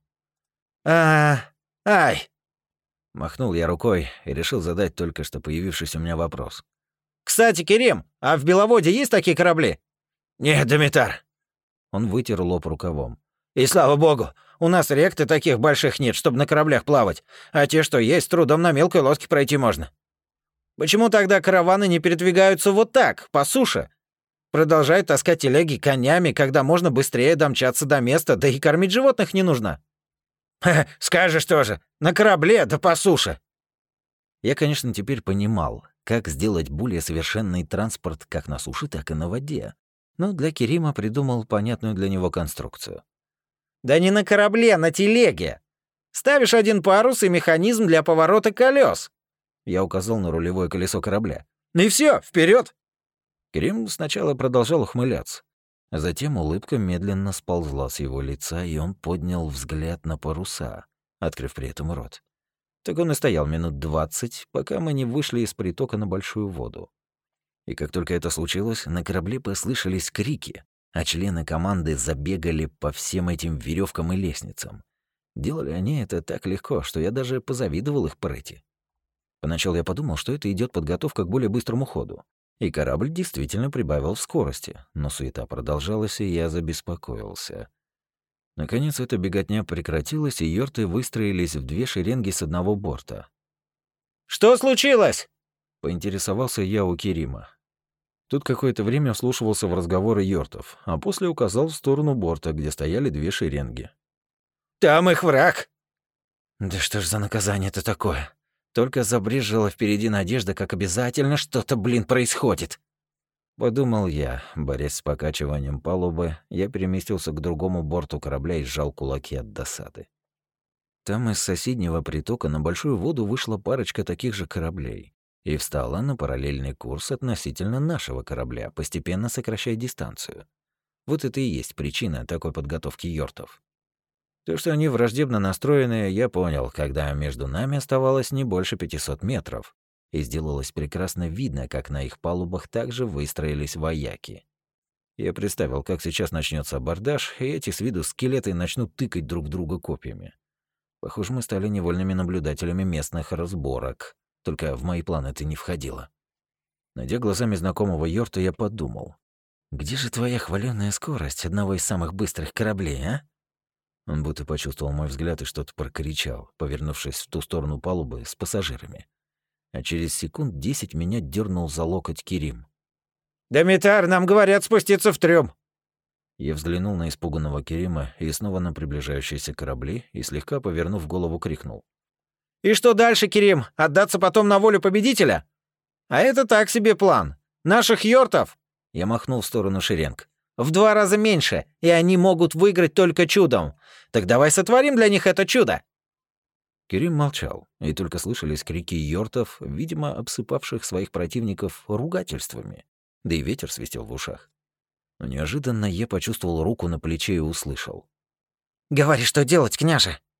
«А... ай!»
Махнул я рукой и решил задать только что появившийся у меня вопрос.
«Кстати, Керим, а в Беловоде есть такие корабли?» «Нет, Домитар».
Он вытер лоб рукавом.
«И слава богу, у нас ректы таких больших нет, чтобы на кораблях плавать, а те, что есть, с трудом на мелкой лодке пройти можно. Почему тогда караваны не передвигаются вот так, по суше? Продолжают таскать телеги конями, когда можно быстрее домчаться до места, да и кормить животных не нужно». «Ха, скажешь тоже, на корабле, да по суше».
Я, конечно, теперь понимал, как сделать более совершенный транспорт как на суше, так и на воде. Но для Керима придумал понятную для него конструкцию.
«Да не на корабле, на телеге. Ставишь один парус и механизм для поворота колес.
Я указал на рулевое колесо корабля.
И все, вперед!
Керим сначала продолжал ухмыляться. Затем улыбка медленно сползла с его лица, и он поднял взгляд на паруса, открыв при этом рот. Так он и стоял минут двадцать, пока мы не вышли из притока на большую воду. И как только это случилось, на корабле послышались крики, а члены команды забегали по всем этим веревкам и лестницам. Делали они это так легко, что я даже позавидовал их прыти. Поначалу я подумал, что это идет подготовка к более быстрому ходу. И корабль действительно прибавил в скорости, но суета продолжалась, и я забеспокоился. Наконец эта беготня прекратилась, и йорты выстроились в две шеренги с одного борта.
«Что случилось?»
— поинтересовался я у Керима. Тут какое-то время вслушивался в разговоры йортов, а после указал в сторону борта, где стояли две шеренги.
«Там их враг!»
«Да что ж за наказание-то такое? Только забрежила впереди надежда, как обязательно что-то, блин, происходит!» Подумал я, борясь с покачиванием палубы, я переместился к другому борту корабля и сжал кулаки от досады. Там из соседнего притока на большую воду вышла парочка таких же кораблей и встала на параллельный курс относительно нашего корабля, постепенно сокращая дистанцию. Вот это и есть причина такой подготовки йортов. То, что они враждебно настроены, я понял, когда между нами оставалось не больше пятисот метров, и сделалось прекрасно видно, как на их палубах также выстроились вояки. Я представил, как сейчас начнется абордаж, и эти с виду скелеты начнут тыкать друг друга копьями. Похоже, мы стали невольными наблюдателями местных разборок, только в мои планы это не входило. Найдя глазами знакомого йорта, я подумал, где же твоя хваленая скорость одного из самых быстрых кораблей, а? Он будто почувствовал мой взгляд и что-то прокричал, повернувшись в ту сторону палубы с пассажирами. А через секунд десять меня дернул за локоть Керим.
«Домитар, нам говорят спуститься в трюм!»
Я взглянул на испуганного Керима и снова на приближающиеся корабли и, слегка повернув голову, крикнул.
«И что дальше, Керим? Отдаться потом на волю победителя? А это так себе план. Наших йортов...» Я махнул в сторону шеренг. «В два раза меньше, и они могут выиграть только чудом. Так давай сотворим для них это чудо!»
Керим молчал, и только слышались крики йортов, видимо, обсыпавших своих противников ругательствами. Да и ветер свистел в ушах. Но неожиданно я почувствовал руку на плече и услышал.
«Говори, что делать, княже!»